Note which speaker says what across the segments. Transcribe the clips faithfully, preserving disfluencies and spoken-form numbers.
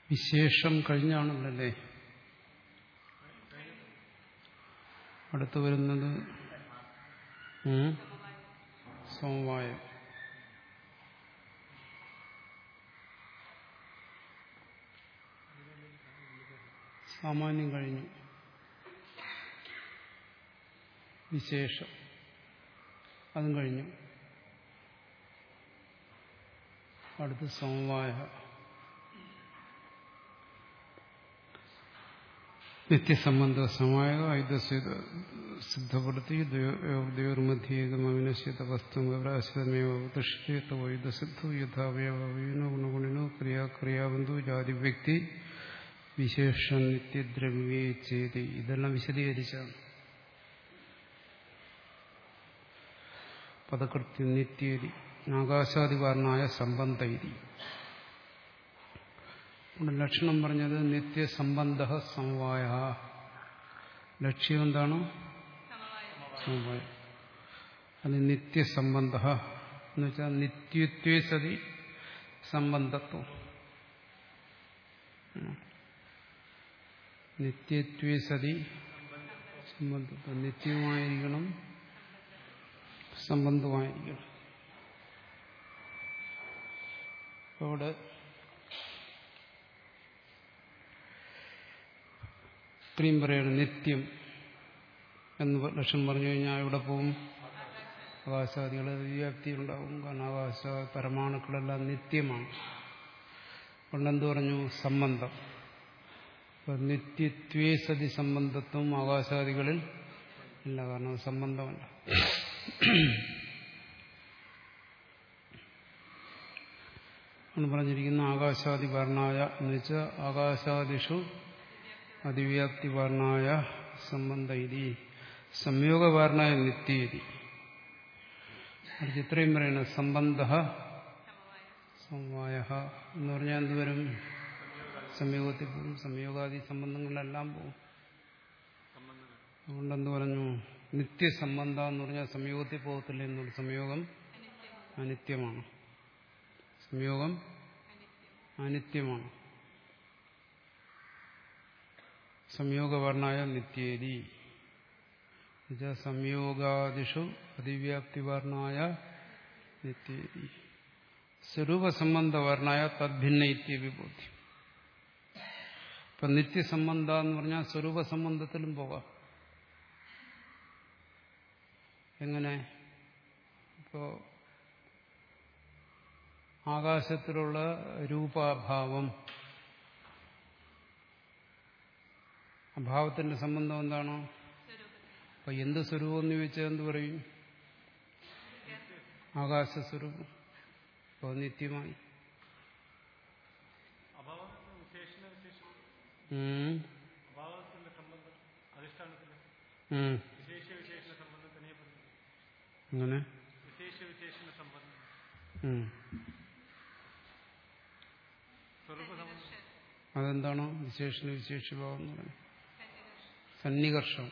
Speaker 1: വിശേഷം കഴിഞ്ഞാണല്ലേ അടുത്തു വരുന്നത് സമവായം. സാമാന്യം കഴിഞ്ഞു. വിശേഷം അതും കഴിഞ്ഞു. അടുത്ത് സമവായ. നിത്യസംബന്ധ സമവായ ഐദസ്യത സിദ്ധപ്പെടുത്തി ദ്വയോർമധ്യേകമവിനശ്യത വസ്തുമേവ ഉപതിഷ്ഠ്യേത വൈദസിദ്ധു യഥാവയവീനോ ഗുണഗുണിനോ ക്രിയാക്രിയാബന്ധു ജാതിവ്യക്തി വിശേഷ നിത്യദ്രവ്യേ ചേതി. ഇതെല്ലാം വിശദീകരിച്ചാണ്. പദകൃത്യം നിത്യേതി ആകാശാദികാരനായ സംബന്ധൈതി. ലക്ഷണം പറഞ്ഞത് നിത്യസംബന്ധ സമവായ. ലക്ഷ്യം എന്താണ്? സമവായം. അത് നിത്യസംബന്ധ എന്ന് വെച്ചാൽ നിത്യത്വേ സതി സംബന്ധത്വം. നിത്യത്വേ സതി സംബന്ധത്വം. നിത്യമായിരിക്കണം, സംബന്ധമായിരിക്കണം. അവിടെ ഇത്രയും പറയണം. നിത്യം എന്ന് ലക്ഷ്യം പറഞ്ഞു കഴിഞ്ഞാൽ ഇവിടെ പോവും ആകാശാദികൾ വ്യാപ്തി ഉണ്ടാവും. കാരണം ആകാശ പരമാണുക്കളെല്ലാം നിത്യമാണ്. അതുകൊണ്ടെന്ത് പറഞ്ഞു? സംബന്ധം. അപ്പൊ നിത്യത്വേ സതി സംബന്ധത്വം ആകാശാദികളിൽ ഇല്ല. കാരണം സംബന്ധമല്ല. ആണ് പറഞ്ഞിരിക്കുന്ന ആകാശാദി വർണ്ണായ എന്ന് വെച്ചാൽ ആകാശാദിഷു അതിവ്യാപ്തി വർണ്ണായ സംബന്ധ ഇതി സംയോഗവർണ്ണായ നിത്യേതി. അടുത്ത് ഇത്രയും പറയുന്നത് സംബന്ധ സമവായ എന്ന് പറഞ്ഞാൽ എന്തുവരും? സംയോഗത്തിൽ പോകും. സംയോഗാദി സംബന്ധങ്ങളെല്ലാം പോകും. അതുകൊണ്ടെന്ത് പറഞ്ഞു? നിത്യസംബന്ധ എന്ന് പറഞ്ഞാൽ സംയോഗത്തിൽ പോകത്തില്ല എന്നുള്ള. സംയോഗം അനിത്യമാണ്. സംയോഗം അനിത്യമാണ്. സംയോഗവർണ്ണായ നിത്യേതി സംയോഗാദിഷു അതിവ്യാപ്തിവർണ്ണായ നിത്യേതി സ്വരൂപസംബന്ധവർണ്ണായ തദ്ഭിന്ന ഇത്യവിബോധ്യം. ഇപ്പൊ നിത്യസംബന്ധ എന്ന് പറഞ്ഞാൽ സ്വരൂപസംബന്ധത്തിലും പോകാം. എങ്ങനെ? ഇപ്പോ ആകാശത്തിലുള്ള രൂപാഭാവം, അഭാവത്തിന്റെ സംബന്ധം എന്താണ്? അപ്പൊ എന്ത് സ്വരൂപം എന്ന് ചോദിച്ചാൽ എന്ത് പറയും? ആകാശസ്വരൂപം. അപ്പൊ നിത്യമായി. അങ്ങനെ അതെന്താണോ വിശേഷണ വിശേഷഭാവം എന്ന് പറയുന്നത്? സന്നികർഷം.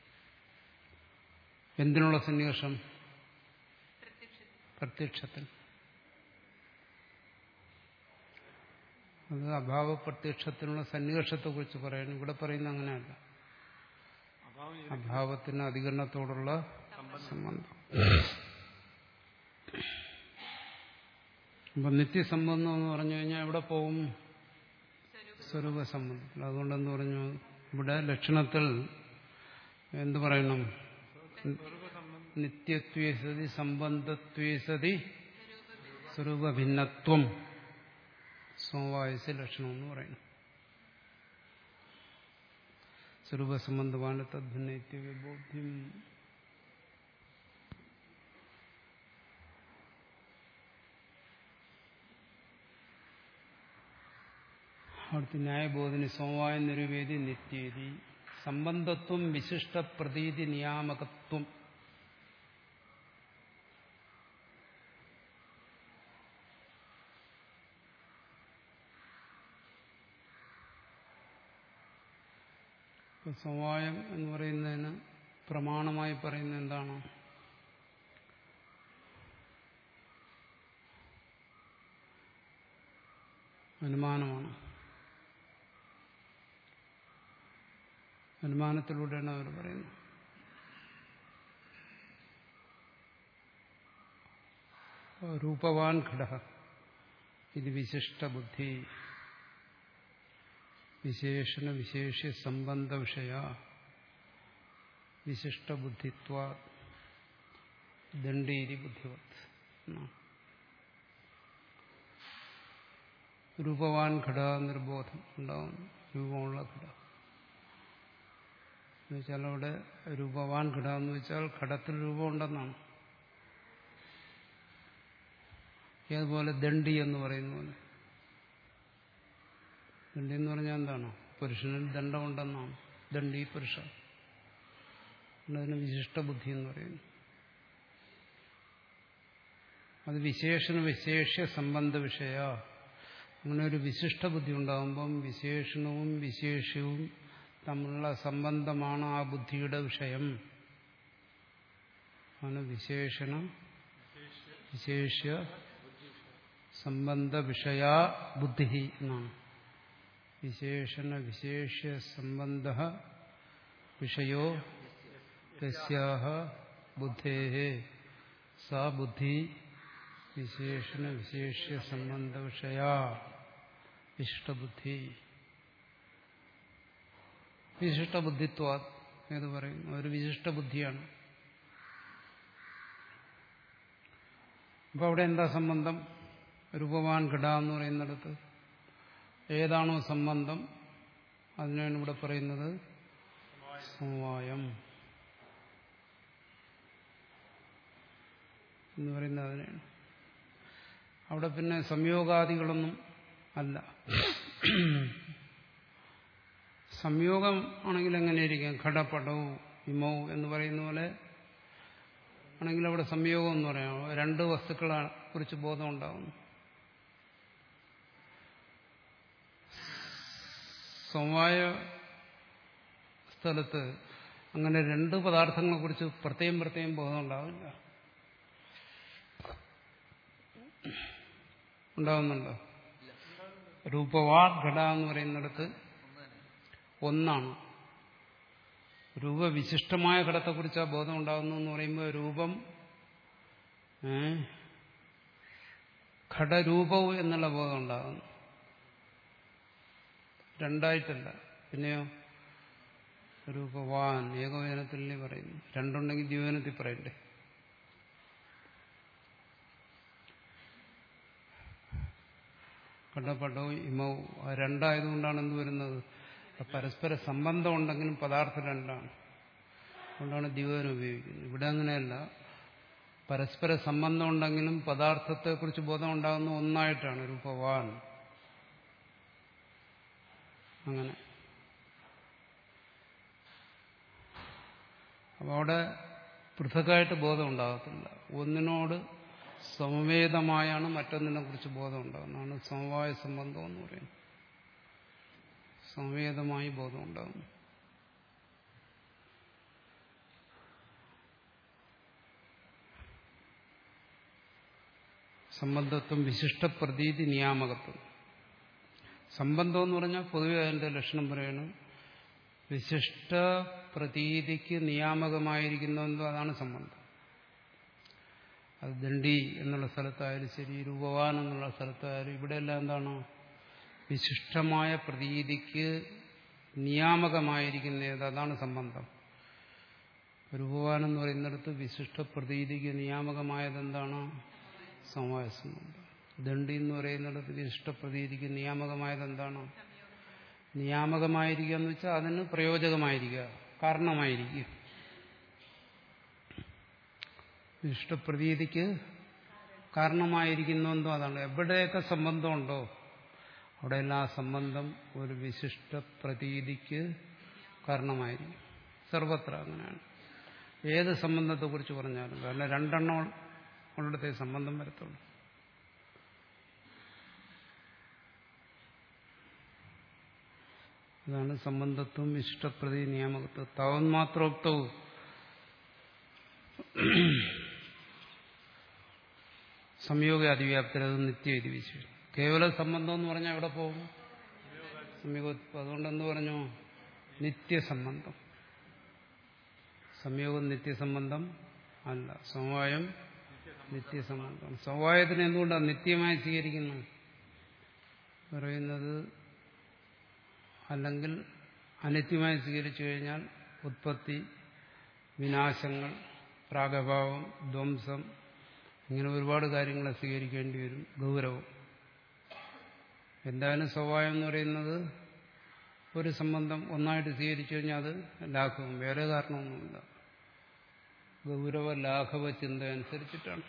Speaker 1: എന്തിനുള്ള സന്നികർഷം? പ്രത്യക്ഷത്തിൽ. അത് അഭാവ പ്രത്യക്ഷത്തിനുള്ള സന്നികർഷത്തെ കുറിച്ച് പറയുന്നു. ഇവിടെ പറയുന്നത് അങ്ങനെയല്ല. അഭാവത്തിന് അധികരണത്തോടുള്ള സംബന്ധം. അപ്പൊ നിത്യസംബന്ധം എന്ന് പറഞ്ഞു കഴിഞ്ഞാൽ എവിടെ പോകും? സ്വരൂപ സംബന്ധത്തിൽ. അതുകൊണ്ടെന്ന് പറഞ്ഞു ഇവിടെ ലക്ഷണത്തിൽ എന്ത് പറയണം? നിത്യത്വേ സതി സംബന്ധത്വേ സതി സ്വരൂപഭിന്നത്വം സമവായസ്യ ലക്ഷണം എന്ന് പറയണം. സ്വരൂപസംബന്ധമാണ് തദ്ഭിന്ന ഇത്യവിബോധ്യം. അടുത്ത് ന്യായബോധിനി സമവായം നിരുവേദി നിത്യേതി സംബന്ധത്വം വിശിഷ്ട പ്രതീതി നിയാമകത്വം. സമവായം എന്ന് പറയുന്നതിന് പ്രമാണമായി പറയുന്നത് എന്താണ്? അനുമാനമാണ്. അനുമാനത്തിലൂടെയാണ് അവർ പറയുന്നത്. രൂപവാൻ ഘടഃ ഇത് വിശിഷ്ടബുദ്ധി വിശേഷണ വിശേഷ്യ സംബന്ധ വിഷയ വിശിഷ്ടബുദ്ധിത്വാ ദണ്ഡീരി ബുദ്ധിവത്. രൂപവാൻ ഘട നിർബോധം ഉണ്ടാകുന്നു. രൂപമുള്ള ഘട എന്നുവെച്ചാൽ അവിടെ രൂപവാൻ ഘട എന്ന് വെച്ചാൽ ഘടത്തിൽ രൂപമുണ്ടെന്നാണ്. അതുപോലെ ദണ്ഡി എന്ന് പറയുന്ന പോലെ. ദണ്ഡി എന്ന് പറഞ്ഞാൽ എന്താണ്? പുരുഷനിൽ ദണ്ഡമുണ്ടെന്നാണ്. ദണ്ഡി പുരുഷ. അതിന് വിശിഷ്ടബുദ്ധി എന്ന് പറയുന്നു. അത് വിശേഷണ വിശേഷ്യ സംബന്ധ വിഷയ. അങ്ങനെ ഒരു വിശിഷ്ടബുദ്ധി ഉണ്ടാകുമ്പം വിശേഷണവും വിശേഷ്യവും തമ്മിലുള്ള സംബന്ധമാണ് ആ ബുദ്ധിയുടെ വിഷയം. ആണ് വിശേഷണ വിശേഷ്യ സംബന്ധ വിഷയ ബുദ്ധി എന്നാണ്. വിശേഷണ വിശേഷ്യ സംബന്ധ വിഷയോ തസ്യാഹ ബുദ്ധേഹ സാ ബുദ്ധി വിശേഷണ വിശേഷ്യ സംബന്ധ വിഷയ വിശിഷ്ടബുദ്ധി. വിശിഷ്ടബുദ്ധിത്വ എന്ന് പറയുന്നു. ഒരു വിശിഷ്ടബുദ്ധിയാണ്. അപ്പൊ അവിടെ എന്താ സംബന്ധം? രൂപവാൻ ഘട എന്ന് പറയുന്നിടത്ത് ഏതാണോ സംബന്ധം അതിനാണ് ഇവിടെ പറയുന്നത് സമവായം എന്ന് പറയുന്നത്. അതിനാണ് അവിടെ പിന്നെ സംയോഗാദികളൊന്നും അല്ല. സംയോഗം ആണെങ്കിൽ എങ്ങനെയിരിക്കും? ഘടപടവും ഇമൗ എന്ന് പറയുന്ന പോലെ ആണെങ്കിൽ അവിടെ സംയോഗം എന്ന് പറയാം. രണ്ട് വസ്തുക്കളെ കുറിച്ച് ബോധം ഉണ്ടാകുന്നു. സമവായ സ്ഥലത്ത് അങ്ങനെ രണ്ട് പദാർത്ഥങ്ങളെ കുറിച്ച് പ്രത്യേകം പ്രത്യേകം ബോധം ഉണ്ടാവില്ല. ഉണ്ടാവുന്നുണ്ടോ? രൂപവാ ഘട എന്ന് പറയുന്നിടത്ത് ഒന്നാണ്. രൂപവിശിഷ്ടമായ ഘടത്തെക്കുറിച്ച് ആ ബോധം ഉണ്ടാകുന്നു എന്ന് പറയുമ്പോൾ രൂപം ഘടരൂപവും എന്നുള്ള ബോധം ഉണ്ടാകുന്നു. രണ്ടായിട്ടല്ല. പിന്നെയോ രൂപവാൻ ഏകവചനത്തിലേ പറയുന്നു. രണ്ടുണ്ടെങ്കിൽ ദ്വിവചനത്തിൽ പറയണ്ടേ? ഘടപടവും ഇമവും രണ്ടായതുകൊണ്ടാണ് എന്ത് വരുന്നത്? പരസ്പര സംബന്ധം ഉണ്ടെങ്കിലും പദാർത്ഥം രണ്ടാണ്. അതുകൊണ്ടാണ് ദ്വിവചനം ഉപയോഗിക്കുന്നത്. ഇവിടെ അങ്ങനെയല്ല. പരസ്പര സംബന്ധം ഉണ്ടെങ്കിലും പദാർത്ഥത്തെക്കുറിച്ച് ബോധം ഉണ്ടാകുന്ന ഒന്നായിട്ടാണ് രൂപവാൻ. അങ്ങനെ അപ്പോൾ അവിടെ പൃഥക്കായിട്ട് ബോധം ഉണ്ടാകത്തില്ല. ഒന്നിനോട് സമവേതമായാണ് മറ്റൊന്നിനെ കുറിച്ച് ബോധം ഉണ്ടാകുന്നതാണ് സമവായ സംബന്ധം എന്ന് പറയുന്നത്. സമവേതമായി ബോധം ഉണ്ടാകുന്നു. സംബന്ധത്വം വിശിഷ്ടപ്രതീതി നിയാമകത്വം. സംബന്ധം എന്ന് പറഞ്ഞാൽ പൊതുവെ അതിന്റെ ലക്ഷണം പറയണം. വിശിഷ്ട പ്രതീതിക്ക് നിയാമകമായിരിക്കുന്നതെന്തോ അതാണ് സംബന്ധം. അത് ദണ്ഡി എന്നുള്ള സ്ഥലത്തായാലും ശരി, രൂപവാൻ എന്നുള്ള സ്ഥലത്തായാലും ഇവിടെയെല്ലാം എന്താണ്? വിശിഷ്ടമായ പ്രതീതിക്ക് നിയാമകമായിരിക്കുന്നത് അതാണ് സംബന്ധം. രൂപവാൻ എന്ന് പറയുന്നിടത്ത് വിശിഷ്ട പ്രതീതിക്ക് നിയാമകമായത് എന്താണ്? സമവായ സംബന്ധം. ദണ്ഡി എന്ന് പറയുന്നിടത്ത് വിശിഷ്ട പ്രതീതിക്ക് നിയാമകമായത് എന്താണ്? നിയാമകമായിരിക്കുക എന്ന് വെച്ചാൽ അതിന് പ്രയോജകമായിരിക്കുക, കാരണമായിരിക്കുക. വിശിഷ്ടപ്രതീതിക്ക് കാരണമായിരിക്കുന്നതെന്തോ അതാണ്. എവിടെയൊക്കെ സംബന്ധമുണ്ടോ അവിടെയെല്ലാം ആ സംബന്ധം ഒരു വിശിഷ്ട പ്രതീതിക്ക് കാരണമായിരിക്കും. സർവത്ര അങ്ങനെയാണ്. ഏത് സംബന്ധത്തെക്കുറിച്ച് പറഞ്ഞാലും. കാരണം രണ്ടെണ്ണം ഉള്ളിടത്തെ സംബന്ധം വരത്തുള്ളൂ. അതാണ് സംബന്ധത്വം വിശിഷ്ടപ്രതി നിയാമകത്വം. താവന്മാത്രോക്തവും സംയോഗ അതിവ്യാപ്തി അത് നിത്യവിധി വിശേഷം. കേവല സംബന്ധം എന്ന് പറഞ്ഞാൽ എവിടെ പോകും? സംയോഗ. അതുകൊണ്ടെന്ന് പറഞ്ഞു? നിത്യസംബന്ധം. സംയോഗം നിത്യസംബന്ധം അല്ല, സമവായം നിത്യസംബന്ധം. സമവായത്തിന് എന്തുകൊണ്ടാണ് നിത്യമായി സ്വീകരിക്കുന്നത് പറയുന്നത്? അല്ലെങ്കിൽ അനിത്യമായി സ്വീകരിച്ചു കഴിഞ്ഞാൽ ഉത്പത്തി, വിനാശങ്ങൾ, പ്രാഗഭാവം, ധ്വംസം, ഇങ്ങനെ ഒരുപാട് കാര്യങ്ങളെ സ്വീകരിക്കേണ്ടി വരും, ഗൗരവം. എന്തായാലും സ്വഭാവം എന്ന് പറയുന്നത് ഒരു സംബന്ധം ഒന്നായിട്ട് സ്വീകരിച്ചു കഴിഞ്ഞാൽ അത് ലാഘവം, വേറെ കാരണമൊന്നുമില്ല. ഗൗരവ ലാഘവ ചിന്ത അനുസരിച്ചിട്ടാണ്.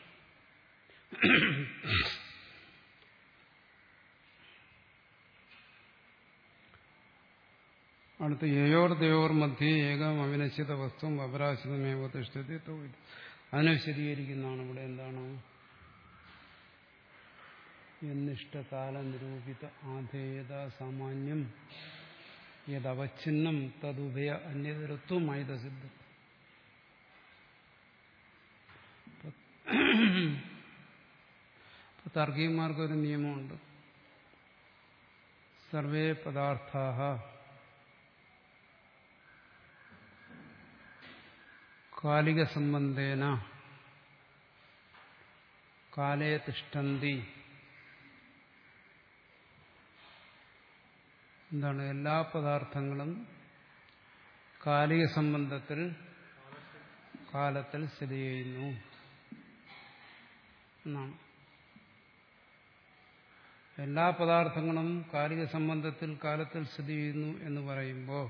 Speaker 1: അടുത്ത് യയോർ ദ്വയോർ മധ്യേ ഏകം അവിനശ്യത വസ്തു അപരാശിതമേവ തിഷ്ഠതി. അതിനെ വിശദീകരിക്കുന്നതാണ് ഇവിടെ. എന്താണ്? എന്നിഷ്ടകാല നിരൂപിത ആധേയത സാമാന്യം യദവച്ഛിന്നം തദുഭയ അന്യതരത്വമായി സിദ്ധം. താർക്കികന്മാർക്കൊരു നിയമമുണ്ട്. സർവേ പദാർത്ഥാഃ കാലിക സംബന്ധേന കാലേ തിഷ്ഠന്തി. എന്താണ്? എല്ലാ പദാർത്ഥങ്ങളും കാലിക സംബന്ധത്തിൽ കാലത്തിൽ സ്ഥിതി ചെയ്യുന്നു എന്നാണ്. എല്ലാ പദാർത്ഥങ്ങളും കാലിക സംബന്ധത്തിൽ കാലത്തിൽ സ്ഥിതി ചെയ്യുന്നു എന്ന് പറയുമ്പോൾ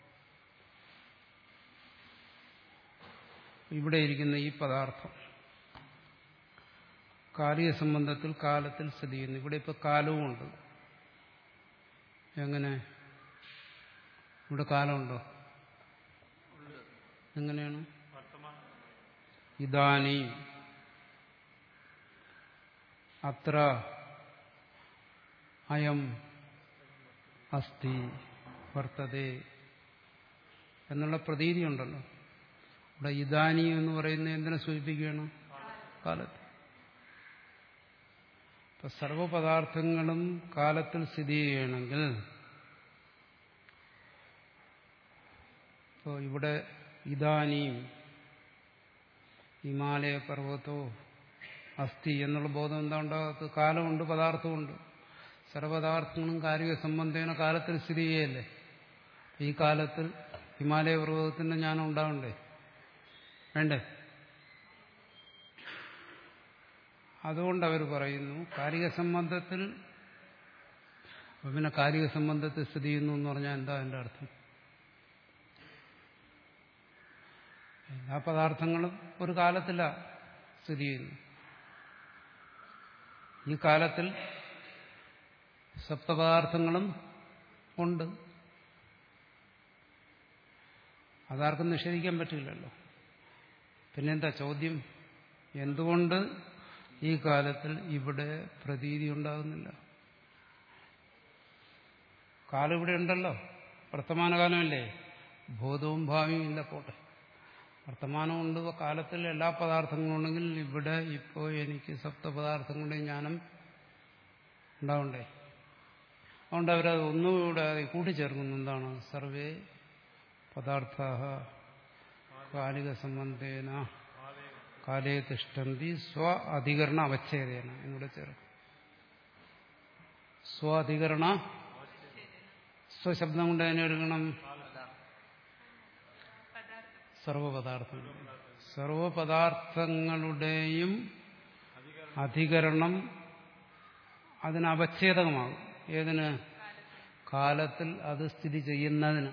Speaker 1: ഇവിടെ ഇരിക്കുന്ന ഈ പദാർത്ഥം കാലിക സംബന്ധത്തിൽ കാലത്തിൽ സ്ഥിതി ചെയ്യുന്നു. ഇവിടെ ഇപ്പൊ കാലവുമുണ്ട്. എങ്ങനെ? ഇവിടെ കാലമുണ്ടോ? എങ്ങനെയാണ്? ഇദാനി അത്ര അയം അസ്തി വർത്തതേ എന്നുള്ള പ്രതീതി ഉണ്ടല്ലോ. ഇവിടെ ഇദാനി എന്ന് പറയുന്നത് എന്തിനെ സൂചിപ്പിക്കുകയാണ്? കാലത്ത്. ഇപ്പൊ സർവപദാർത്ഥങ്ങളും കാലത്തിൽ സ്ഥിതി ചെയ്യണമെങ്കിൽ ഇപ്പോൾ ഇവിടെ ഇദാനിയും ഹിമാലയ പർവ്വതോ അസ്ഥി എന്നുള്ള ബോധം എന്താ ഉണ്ടാകാത്തത്? കാലമുണ്ട്, പദാർത്ഥമുണ്ട്. സർവപദാർത്ഥങ്ങളും കാലിക സംബന്ധേന കാലത്തിൽ സ്ഥിതി ചെയ്യല്ലേ. ഈ കാലത്തിൽ ഹിമാലയ പർവ്വതത്തിന്റെ ജ്ഞാനം ഉണ്ടാവണ്ടേ? വേണ്ടേ? അതുകൊണ്ട് അവർ പറയുന്നു കാലിക സംബന്ധത്തിൽ. പിന്നെ കാലിക സംബന്ധത്തിൽ സ്ഥിതി ചെയ്യുന്നു എന്ന് പറഞ്ഞാൽ എന്താ അതിന്റെ അർത്ഥം? എല്ലാ പദാർത്ഥങ്ങളും ഒരു കാലത്തിലാണ് സ്ഥിതി ചെയ്യുന്നു. ഈ കാലത്തിൽ സപ്തപദാർത്ഥങ്ങളും ഉണ്ട്. അതാർക്കും നിഷേധിക്കാൻ പറ്റില്ലല്ലോ. പിന്നെന്താ ചോദ്യം? എന്തുകൊണ്ട് ഈ കാലത്തിൽ ഇവിടെ പ്രതീതി ഉണ്ടാകുന്നില്ല? കാലം ഇവിടെ ഉണ്ടല്ലോ, വർത്തമാനകാലമല്ലേ, ഭൂതവും ഭാവിയും ഇല്ല, പോട്ടെ. വർത്തമാനമുണ്ട്, കാലത്തിൽ എല്ലാ പദാർത്ഥങ്ങളും ഉണ്ടെങ്കിൽ ഇവിടെ ഇപ്പോൾ എനിക്ക് സപ്തപദാർത്ഥങ്ങളുടെ ജ്ഞാനം ഉണ്ടാവണ്ടേ? അതുകൊണ്ട് അവരത് ഒന്നുകൂടെ കൂട്ടിച്ചേർക്കുന്നു. എന്താണ്? സർവേ പദാർത്ഥാഃ കാലിക സംബന്ധേന കാലേ തിഷ്ഠന്തി സ്വ അധികരണ അവച്ഛേദേന എന്നിവിടെ ചേർക്കും. സ്വ അധികരണ സ്വശബ്ദം കൊണ്ട് അതിനെ എടുക്കണം. സർവപദാർത്ഥങ്ങൾ സർവപദാർത്ഥങ്ങളുടെയും അധികരണം അതിന് അവച്ഛേദകമാകും. ഏതിന്? കാലത്തിൽ അത് സ്ഥിതി ചെയ്യുന്നതിന്.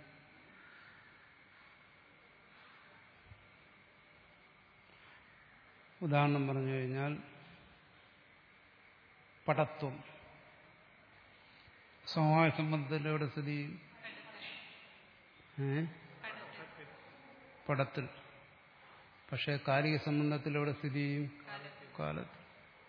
Speaker 1: ഉദാഹരണം പറഞ്ഞു കഴിഞ്ഞാൽ പടത്വം സമവായ സംബന്ധത്തിൽ എവിടെ സ്ഥിതി ചെയ്യും? ഏ പടത്തിൽ. പക്ഷെ കാലിക സംബന്ധത്തിൽ എവിടെ സ്ഥിതി ചെയ്യും? കാലത്തിൽ.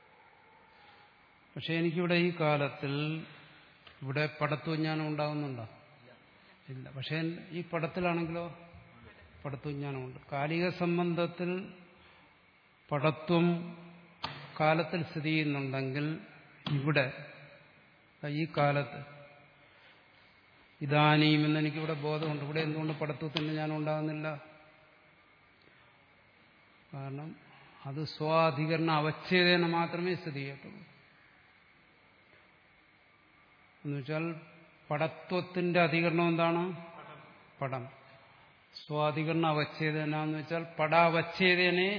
Speaker 1: പക്ഷെ എനിക്കിവിടെ ഈ കാലത്തിൽ ഇവിടെ പടത്വജ്ഞാനം ഉണ്ടാകുന്നുണ്ടോ? ഇല്ല. പക്ഷെ ഈ പടത്തിലാണെങ്കിലോ പടത്വജ്ഞാനമുണ്ട്. കാലിക സംബന്ധത്തിൽ പടത്വം കാലത്തിൽ സ്ഥിതി ചെയ്യുന്നുണ്ടെങ്കിൽ ഇവിടെ ഈ കാലത്ത് ഇതാനീം എന്ന് എനിക്കിവിടെ ബോധമുണ്ട്. ഇവിടെ എന്തുകൊണ്ട് പടത്വത്തിന് ഞാൻ ഉണ്ടാകുന്നില്ല? കാരണം അത് സ്വാധികരണ അവച്ഛേദേന മാത്രമേ സ്ഥിതി ചെയ്യത്തുള്ളൂ. എന്നുവെച്ചാൽ പടത്വത്തിന്റെ അധികരണം എന്താണ്? പടം. സ്വാധികരണ അവച്ഛേദന എന്ന് വെച്ചാൽ പടാവച്ഛേദനെ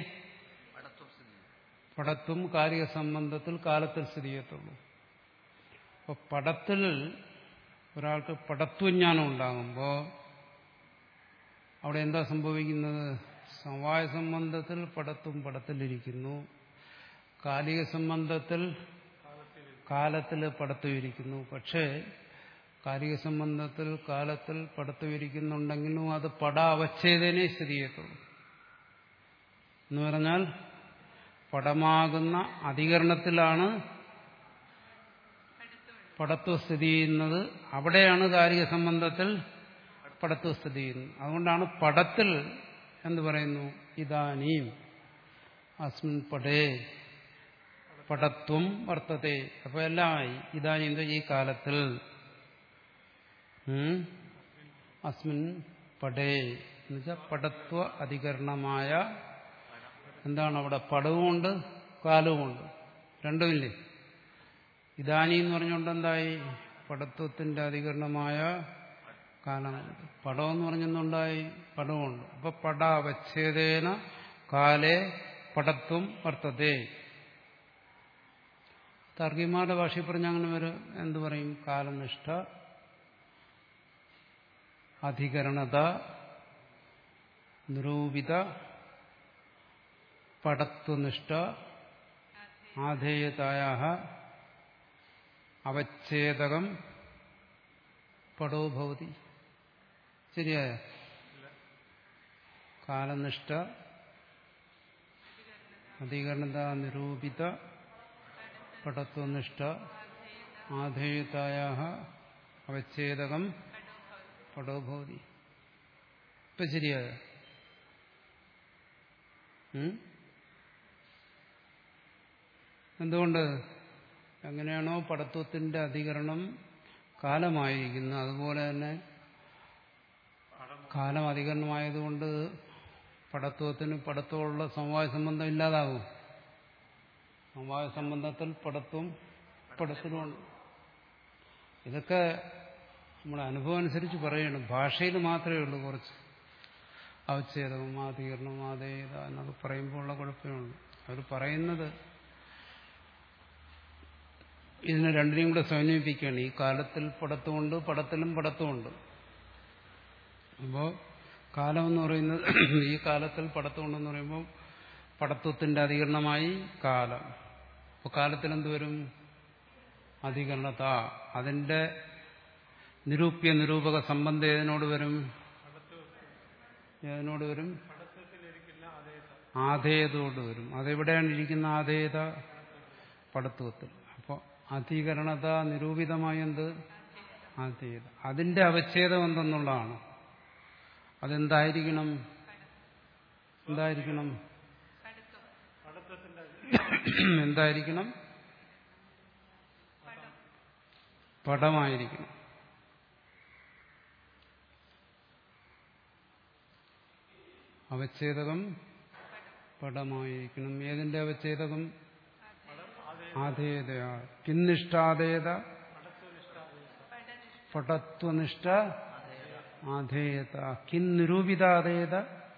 Speaker 1: പടത്വം കാലിക സംബന്ധത്തിൽ കാലത്തിൽ സ്ഥിതി ചെയ്യത്തുള്ളൂ. അപ്പൊ പടത്തിൽ ഒരാൾക്ക് പടത്വജ്ഞാനം ഉണ്ടാകുമ്പോൾ അവിടെ എന്താ സംഭവിക്കുന്നത്? സമവായ സംബന്ധത്തിൽ പടത്വം പടത്തിലിരിക്കുന്നു, കാലിക സംബന്ധത്തിൽ കാലത്തിൽ പടത്വം ഇരിക്കുന്നു. പക്ഷേ കാലിക സംബന്ധത്തിൽ കാലത്തിൽ പടത്വം ഇരിക്കുന്നുണ്ടെങ്കിലും അത് പടാവച്ഛേദനെ സ്ഥിതി ചെയ്യത്തുള്ളൂ. എന്ന് പറഞ്ഞാൽ പടമാകുന്ന അധികരണത്തിലാണ് പടത്വം സ്ഥിതി ചെയ്യുന്നത്. അവിടെയാണ് കാലിക സംബന്ധത്തിൽ പടത്വം സ്ഥിതി ചെയ്യുന്നത്. അതുകൊണ്ടാണ് പടത്തിൽ എന്ന് പറയുന്നു ഇതാനീം അസ്മിൻ പടേ പടത്വം വർത്തത്തെ. അപ്പൊ എല്ലാമായി ഇതാനീം ഈ കാലത്തിൽ അസ്മിൻ പടേ എന്ന് വെച്ചാൽ പടത്വ അധികരണമായ എന്താണ് അവിടെ? പടവുമുണ്ട് കാലവുമുണ്ട്, രണ്ടുമില്ലേ? ഇതാനി എന്ന് പറഞ്ഞുകൊണ്ട് എന്തായി? പടത്വത്തിന്റെ അധികരണമായ കാലമുണ്ട്. പടം എന്ന് പറഞ്ഞെന്നുണ്ടായി? പടവുമുണ്ട്. അപ്പൊ പടാവച്ഛേദേന കാലേ പടത്വം വർത്തതേ. താർക്കികന്മാരുടെ ഭാഷയിൽ പറഞ്ഞ അങ്ങനെ വരും. എന്തു പറയും? കാലനിഷ്ഠ, അധികരണത, നിരൂപിത, പടത്വനിഷ്ഠ, ആധേയതായ, അവച്ഛേദകം പടോ ഭവതി. ശരിയായ? കാലനിഷ്ഠ, അധികരണത, നിരൂപിത, പടത്വനിഷ്ഠ, ആധേയതായ, അവച്ഛേദകം പടോ ഭവതി. ഇപ്പൊ ശരിയായ? എന്തുകൊണ്ട്? എങ്ങനെയാണോ പടത്വത്തിന്റെ അധികരണം കാലമായിരിക്കുന്നത്, അതുപോലെ തന്നെ കാലം അധികരണമായതുകൊണ്ട് പടത്വത്തിന് പടത്വമുള്ള സമവായ സംബന്ധം ഇല്ലാതാകും. സമവായ സംബന്ധത്തിൽ പടത്വം പടത്തിലുമുണ്ട്. ഇതൊക്കെ നമ്മുടെ അനുഭവം അനുസരിച്ച് പറയണം. ഭാഷയിൽ മാത്രമേ ഉള്ളൂ കുറച്ച് അവച്ഛേദവും ആധികരണവും ആധേയത എന്നൊക്കെ പറയുമ്പോൾ ഉള്ള കുഴപ്പമുണ്ട്. അവർ പറയുന്നത് ഇതിനെ രണ്ടിനെയും കൂടെ സമന്വയിപ്പിക്കുകയാണ്. ഈ കാലത്തിൽ പടത്തുമുണ്ട്, പടത്തിലും പടത്തുമുണ്ട്. അപ്പോൾ കാലം എന്ന് പറയുന്നത് ഈ കാലത്തിൽ പടത്തുമുണ്ടെന്ന് പറയുമ്പോൾ പടത്വത്തിന്റെ അധികരണമായി കാലം. അപ്പോൾ കാലത്തിൽ എന്തുവരും? അധികരണത. അതിന്റെ നിരൂപ്യ നിരൂപക സംബന്ധം ഏതിനോട് വരും? ഏതിനോട് വരും? ആധേയതയോട് വരും. അതെവിടെയാണ് ഇരിക്കുന്ന ആധേയത? പടത്വത്തിൽ. അപ്പോൾ അധികരണത നിരൂപിതമായ എന്ത്? ആധേയത. അതിന്റെ അവച്ഛേദം എന്തെന്നുള്ളതാണ്. അതെന്തായിരിക്കണം? എന്തായിരിക്കണം? എന്തായിരിക്കണം? പടമായിരിക്കണം. അവച്ഛേദകം പടമായിരിക്കണം. ഏതിന്റെ അവച്ഛേദകം? ആധേയത. കിന്നിഷ്ടാധേയത? പടത്വനിഷ്ഠ ആധേയത. കിന്നിരൂപിതാധേയത?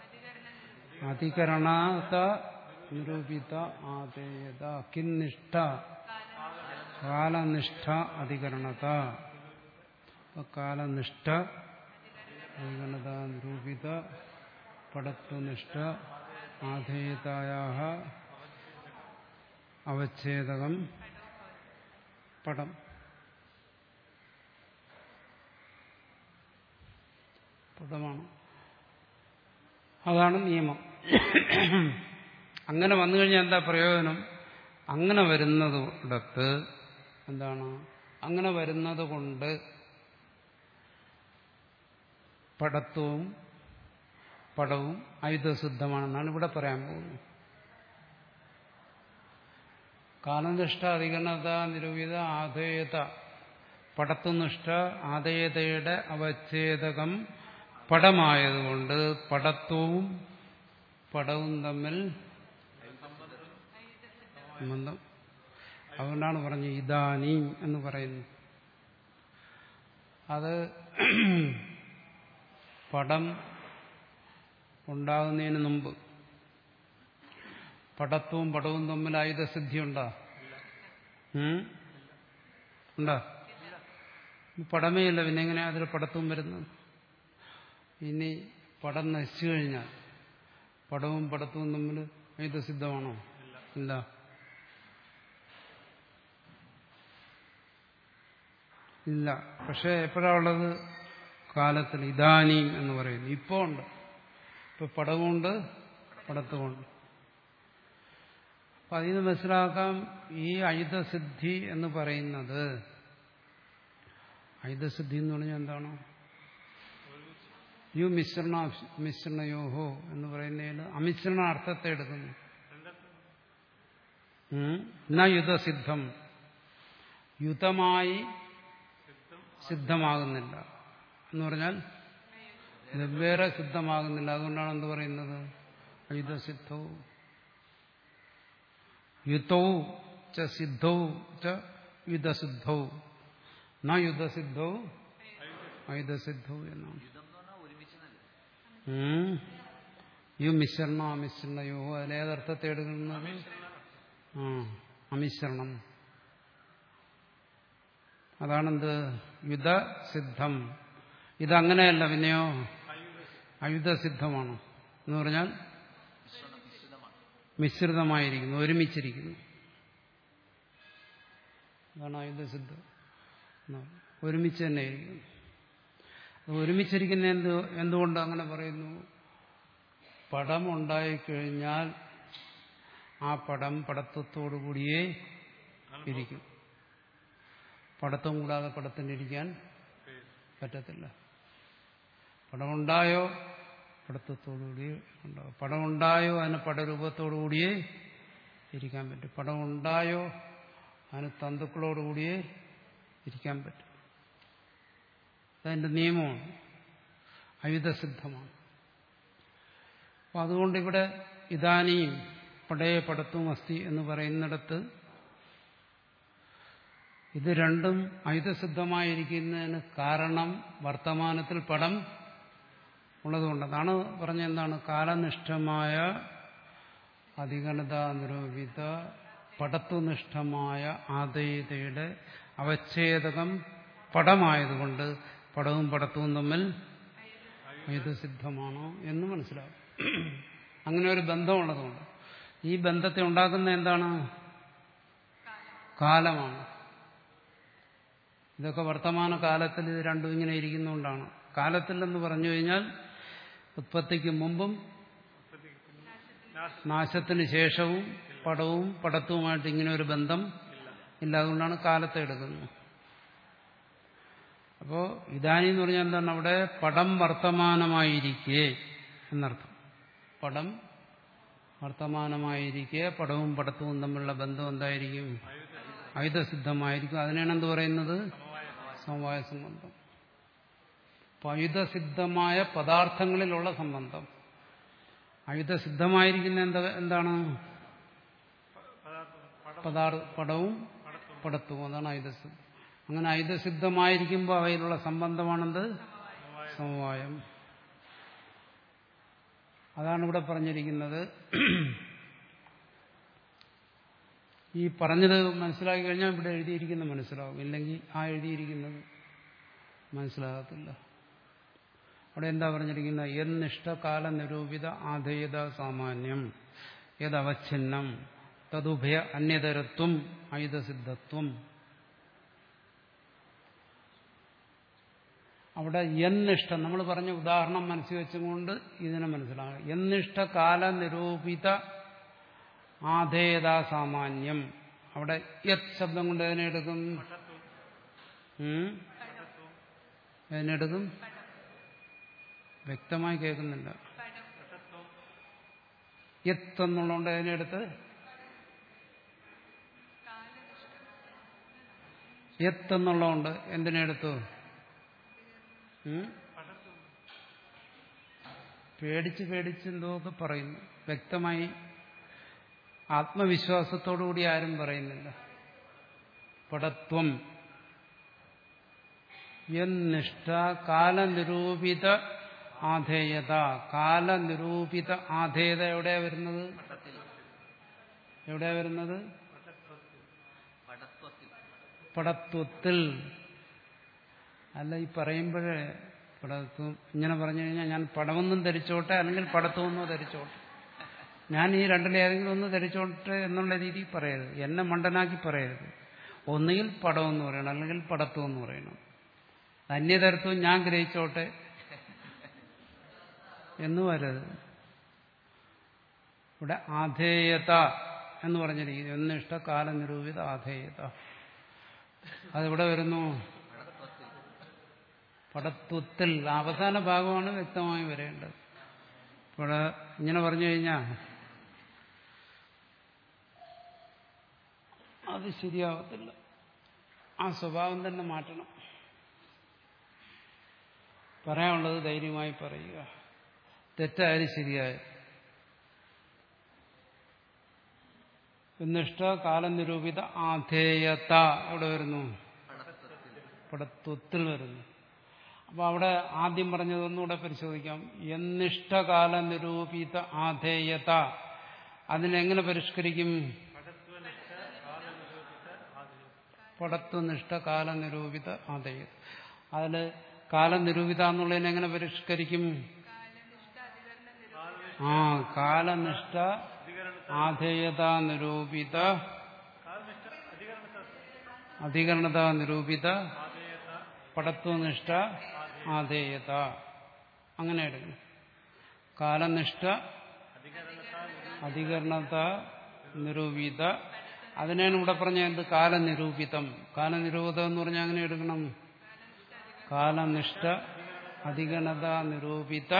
Speaker 1: അധികരണത നിരൂപിത ആധേയത. കിന്നിഷ്ഠ കാലനിഷ്ഠ അധികരണത. കാലനിഷ്ഠ അധികരണത നിരൂപിത പടത്വനിഷ്ഠ ആധേയതായ അവച്ഛേദകം പടം. പദമാണ്. അതാണ് നിയമം. അങ്ങനെ വന്നു കഴിഞ്ഞാൽ എന്താ പ്രയോജനം? അങ്ങനെ വരുന്നതിടത്ത് എന്താണ്? അങ്ങനെ വരുന്നത് കൊണ്ട് പടത്വവും പടവും ആയുധസിദ്ധമാണെന്നാണ് ഇവിടെ പറയാൻ പോകുന്നത്. കാലനിഷ്ഠ അധികരണത നിരൂപിത ആധേയത പടത്തുനിഷ്ഠ ആദേയതയുടെ അവച്ഛേദകം പടമായതുകൊണ്ട് പടത്വവും പടവും തമ്മിൽ സംബന്ധം. അതുകൊണ്ടാണ് പറഞ്ഞത് ഇദാനീം എന്ന് പറയുന്നത്. അത് പടം ഉണ്ടാകുന്നതിന് മുമ്പ് പടത്വവും പടവും തമ്മിൽ ആയുധസിദ്ധി ഉണ്ടോ? ഉണ്ടോ? പടമേ ഇല്ല, പിന്നെ എങ്ങനെയാ അതിൽ പടത്വം വരുന്നത്? ഇനി പടം നശിച്ചു കഴിഞ്ഞാൽ പടവും പടത്വവും തമ്മിൽ ആയുധസിദ്ധമാണോ? ഇല്ല. ഇല്ല. പക്ഷെ എപ്പോഴാ ഉള്ളത്? കാലത്തിൽ. ഇദാനീം എന്ന് പറയുന്നു. ഇപ്പോ ഉണ്ട്. ഇപ്പൊ പടവുമുണ്ട് പടത്തുമുണ്ട്. അപ്പൊ അതിന് മനസ്സിലാക്കാം ഈ അയുധസിദ്ധി എന്ന് പറയുന്നത്, അയുധസിദ്ധി എന്ന് പറഞ്ഞാൽ എന്താണ്? യു മിശ്രണ മിശ്രണയോഹോ എന്ന് പറയുന്നതിൽ അമിശ്രണ അർത്ഥത്തെ എടുക്കുന്നു. ന യുധസിദ്ധം, യുതമായി സിദ്ധമാകുന്നില്ല എന്ന് പറഞ്ഞാൽ വെവ്വേറെ സിദ്ധമാകുന്നില്ല. അതുകൊണ്ടാണ് എന്ത് പറയുന്നത്? അയുധസിദ്ധവും യുതൗ ച സിദ്ധൗ ച യുധസിദ്ധൗ ന യുധസിദ്ധൗ അയുധസിദ്ധൗ എന്നാണ്. യു മിശ്രണ അമിശ്രണയോ, അതിലേതർത്ഥത്തെ എടുക്കുന്നത്? ആ അമിശ്രണം. അതാണെന്ത്? യുധസിദ്ധം. ഇതങ്ങനെയല്ല, പിന്നെയോ അയുധസിദ്ധമാണ് എന്ന് പറഞ്ഞാൽ മിശ്രിതമായിരിക്കുന്നു, ഒരുമിച്ചിരിക്കുന്നു. അതാണ് ആയുധസിദ്ധം. ഒരുമിച്ച് തന്നെ ഇരിക്കുന്നു. ഒരുമിച്ചിരിക്കുന്ന എന്ത് എന്തുകൊണ്ട് അങ്ങനെ പറയുന്നു? പടം ഉണ്ടായിക്കഴിഞ്ഞാൽ ആ പടം പടത്വത്തോടുകൂടിയേ ഇരിക്കും. പടത്വം കൂടാതെ പടത്തിനിരിക്കാൻ പറ്റത്തില്ല. പടമുണ്ടായോ പടത്വത്തോടുകൂടി ഉണ്ടാവും. പടമുണ്ടായോ അതിന് പടരൂപത്തോടുകൂടിയേ ഇരിക്കാൻ പറ്റും. പടമുണ്ടായോ അതിന് തന്തുക്കളോടുകൂടിയേ ഇരിക്കാൻ പറ്റും. അതിന്റെ നിയമമാണ്, അയുധസിദ്ധമാണ്. അപ്പം അതുകൊണ്ട് ഇവിടെ ഇദാനീം പടയെ പടത്വം അസ്തി എന്ന് പറയുന്നിടത്ത് ഇത് രണ്ടും അയുധസിദ്ധമായിരിക്കുന്നതിന് കാരണം വർത്തമാനത്തിൽ പടം ഉള്ളതുകൊണ്ട്. അതാണ് പറഞ്ഞ എന്താണ്? കാലനിഷ്ഠമായ അധികണത നിരൂപിത പടത്വനിഷ്ഠമായ ആദയതയുടെ അവച്ഛേദകം പടമായതുകൊണ്ട് പടവും പടത്വവും തമ്മിൽ അയുധസിദ്ധമാണോ എന്ന് മനസ്സിലാവും. അങ്ങനെ ഒരു ബന്ധമുള്ളതുകൊണ്ട്. ഈ ബന്ധത്തെ ഉണ്ടാക്കുന്ന എന്താണ്? കാലമാണ്. ഇതൊക്കെ വർത്തമാന കാലത്തിൽ ഇത് രണ്ടും ഇങ്ങനെ ഇരിക്കുന്നതുകൊണ്ടാണ്. കാലത്തിൽ എന്ന് പറഞ്ഞു കഴിഞ്ഞാൽ ഉത്പത്തിക്ക് മുമ്പും നാശത്തിന് ശേഷവും പടവും പടത്വവുമായിട്ട് ഇങ്ങനെ ഒരു ബന്ധം ഇല്ല. അതുകൊണ്ടാണ് കാലത്തെ എടുക്കുന്നത്. അപ്പോ ഇദാനി എന്ന് പറഞ്ഞാൽ എന്താണ്? അവിടെ പടം വർത്തമാനമായിരിക്കെ എന്നർത്ഥം. പടം വർത്തമാനമായിരിക്കെ പടവും പടത്വവും തമ്മിലുള്ള ബന്ധം എന്തായിരിക്കും? അയുധസിദ്ധമായിരിക്കും. അതിനാണ് എന്ത് പറയുന്നത്? സമവായ സംബന്ധം. അയുധസിദ്ധമായ പദാർത്ഥങ്ങളിലുള്ള സംബന്ധം. അയുധസിദ്ധമായിരിക്കുന്ന എന്താ എന്താണ്? പദാർത്ഥ പടവും പടത്വവും. അതാണ് അയുധസിദ്ധം. അങ്ങനെ അയുധസിദ്ധമായിരിക്കുമ്പോൾ അവയിലുള്ള സംബന്ധമാണെന്ത്? സമവായം. അതാണ് ഇവിടെ പറഞ്ഞിരിക്കുന്നത്. ഈ പറഞ്ഞത് മനസ്സിലാക്കി കഴിഞ്ഞാൽ ഇവിടെ എഴുതിയിരിക്കുന്നത് മനസ്സിലാവും. ഇല്ലെങ്കിൽ ആ എഴുതിയിരിക്കുന്നത് മനസ്സിലാകത്തില്ല. അവിടെ എന്താ പറഞ്ഞിരിക്കുന്നത്? യന്നിഷ്ടകാല നിരൂപിത ആധേയത സാമാന്യം യദവച്ഛിന്നം തദുഭയ അന്യതരത്വം അയുധസിദ്ധത്വം. അവിടെ യന്നിഷ്ടം, നമ്മൾ പറഞ്ഞ ഉദാഹരണം മനസ്സിൽ വെച്ചുകൊണ്ട് ഇതിനെ മനസ്സിലാക്കണം. യന്നിഷ്ടകാല നിരൂപിത ആധേയതാ സാമാന്യം. അവിടെ യത് ശബ്ദം കൊണ്ട് അതിനെ എടുക്കും. അതിനെടുക്കും വ്യക്തമായി കേൾക്കുന്നില്ല. യത് എന്നുള്ളതുകൊണ്ട് അതിനെടുത്ത് യത്ത് എന്നുള്ളതുകൊണ്ട് എന്തിനെടുത്തു? പേടിച്ച് പേടിച്ച് എന്തോക്കെ പറയുന്നു. വ്യക്തമായി ആത്മവിശ്വാസത്തോടുകൂടി ആരും പറയുന്നില്ല. പടത്വം യന്നിഷ്ഠ കാലനിരൂപിത ആധേയത. കാലനിരൂപിത ആധേയത എവിടെയാ വരുന്നത്? എവിടെയാ വരുന്നത്? പടത്വത്തിൽ. അല്ല, ഈ പറയുമ്പോഴേ പടത്വം ഇങ്ങനെ പറഞ്ഞു കഴിഞ്ഞാൽ ഞാൻ പടമൊന്നും ധരിച്ചോട്ടെ അല്ലെങ്കിൽ പടത്വമെന്നോ ധരിച്ചോട്ടെ, ഞാൻ ഈ രണ്ടിലേതെങ്കിലും ഒന്ന് ധരിച്ചോട്ടെ എന്നുള്ള രീതിയിൽ പറയരുത്. എന്നെ മണ്ടനാക്കി പറയരുത്. ഒന്നുകിൽ പടമെന്ന് പറയണം അല്ലെങ്കിൽ പടത്വം എന്ന് പറയണം. അന്യതരത്വം ഞാൻ ഗ്രഹിച്ചോട്ടെ എന്ന് വരരുത്. ഇവിടെ ആധേയത എന്ന് പറഞ്ഞിരിക്കുന്നു. എന്നിഷ്ട കാലനിരൂപിത ആധേയത. അതെവിടെ വരുന്നു? പടത്വത്തിൽ. അവസാന ഭാഗമാണ് വ്യക്തമായി വരേണ്ടത്. ഇവിടെ ഇങ്ങനെ പറഞ്ഞു കഴിഞ്ഞാൽ അത് ശരിയാവത്തില്ല. ആ സ്വഭാവം തന്നെ മാറ്റണം. പറയാനുള്ളത് ധൈര്യമായി പറയുക. തെറ്റായാലും ശരിയായാലും. എന്നിഷ്ട കാലനിരൂപിത ആധേയത എവിടെ വരുന്നു? പടത്വത്തിൽ വരുന്നു. അപ്പൊ അവിടെ ആദ്യം പറഞ്ഞതൊന്നുകൂടെ പരിശോധിക്കാം. എന്നിഷ്ടകാല നിരൂപിത ആധേയത. അതിനെങ്ങനെ പരിഷ്കരിക്കും? പടത്വനിഷ്ഠ കാലനിരൂപിത ആധേയത. അതില് കാലനിരൂപിത എന്നുള്ളതിനെ എങ്ങനെ പരിഷ്കരിക്കും? ആ കാലനിഷ്ഠ ആധേയത നിരൂപിത അധികരണത നിരൂപിത പടത്വനിഷ്ഠ ആധേയത. അങ്ങനെ എടുക്കണം. കാലനിഷ്ഠ അധികരണത നിരൂപിത. അതിനാണ് ഇവിടെ പറഞ്ഞ എന്ത്? കാലനിരൂപിതം. കാലനിരൂപിതം എന്ന് പറഞ്ഞാൽ അങ്ങനെ എടുക്കണം. കാലനിഷ്ഠ അധികരണത നിരൂപിത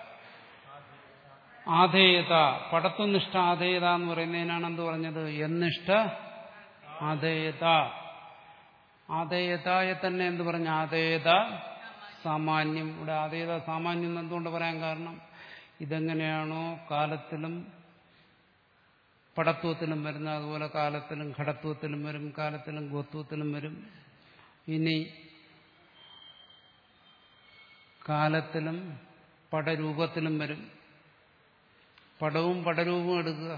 Speaker 1: ആധേയത. പടത്വനിഷ്ഠ ആധേയത എന്ന് പറയുന്നതിനാണ് എന്ത് പറഞ്ഞത്? എന്നിഷ്ട ആധേയത. ആധേയതയെ തന്നെ എന്ത് പറഞ്ഞു? ആധേയത സാമാന്യം. ഇവിടെ ആധേയത സാമാന്യം എന്തുകൊണ്ട് പറയാൻ കാരണം, ഇതെങ്ങനെയാണോ കാലത്തിലും പടത്വത്തിലും വരുന്നത് അതുപോലെ കാലത്തിലും ഘടത്വത്തിലും വരും, കാലത്തിലും ഗോത്വത്തിലും വരും. ഇനി കാലത്തിലും പടരൂപത്തിലും വരും. പടവും പടരൂപവും എടുക്കുക.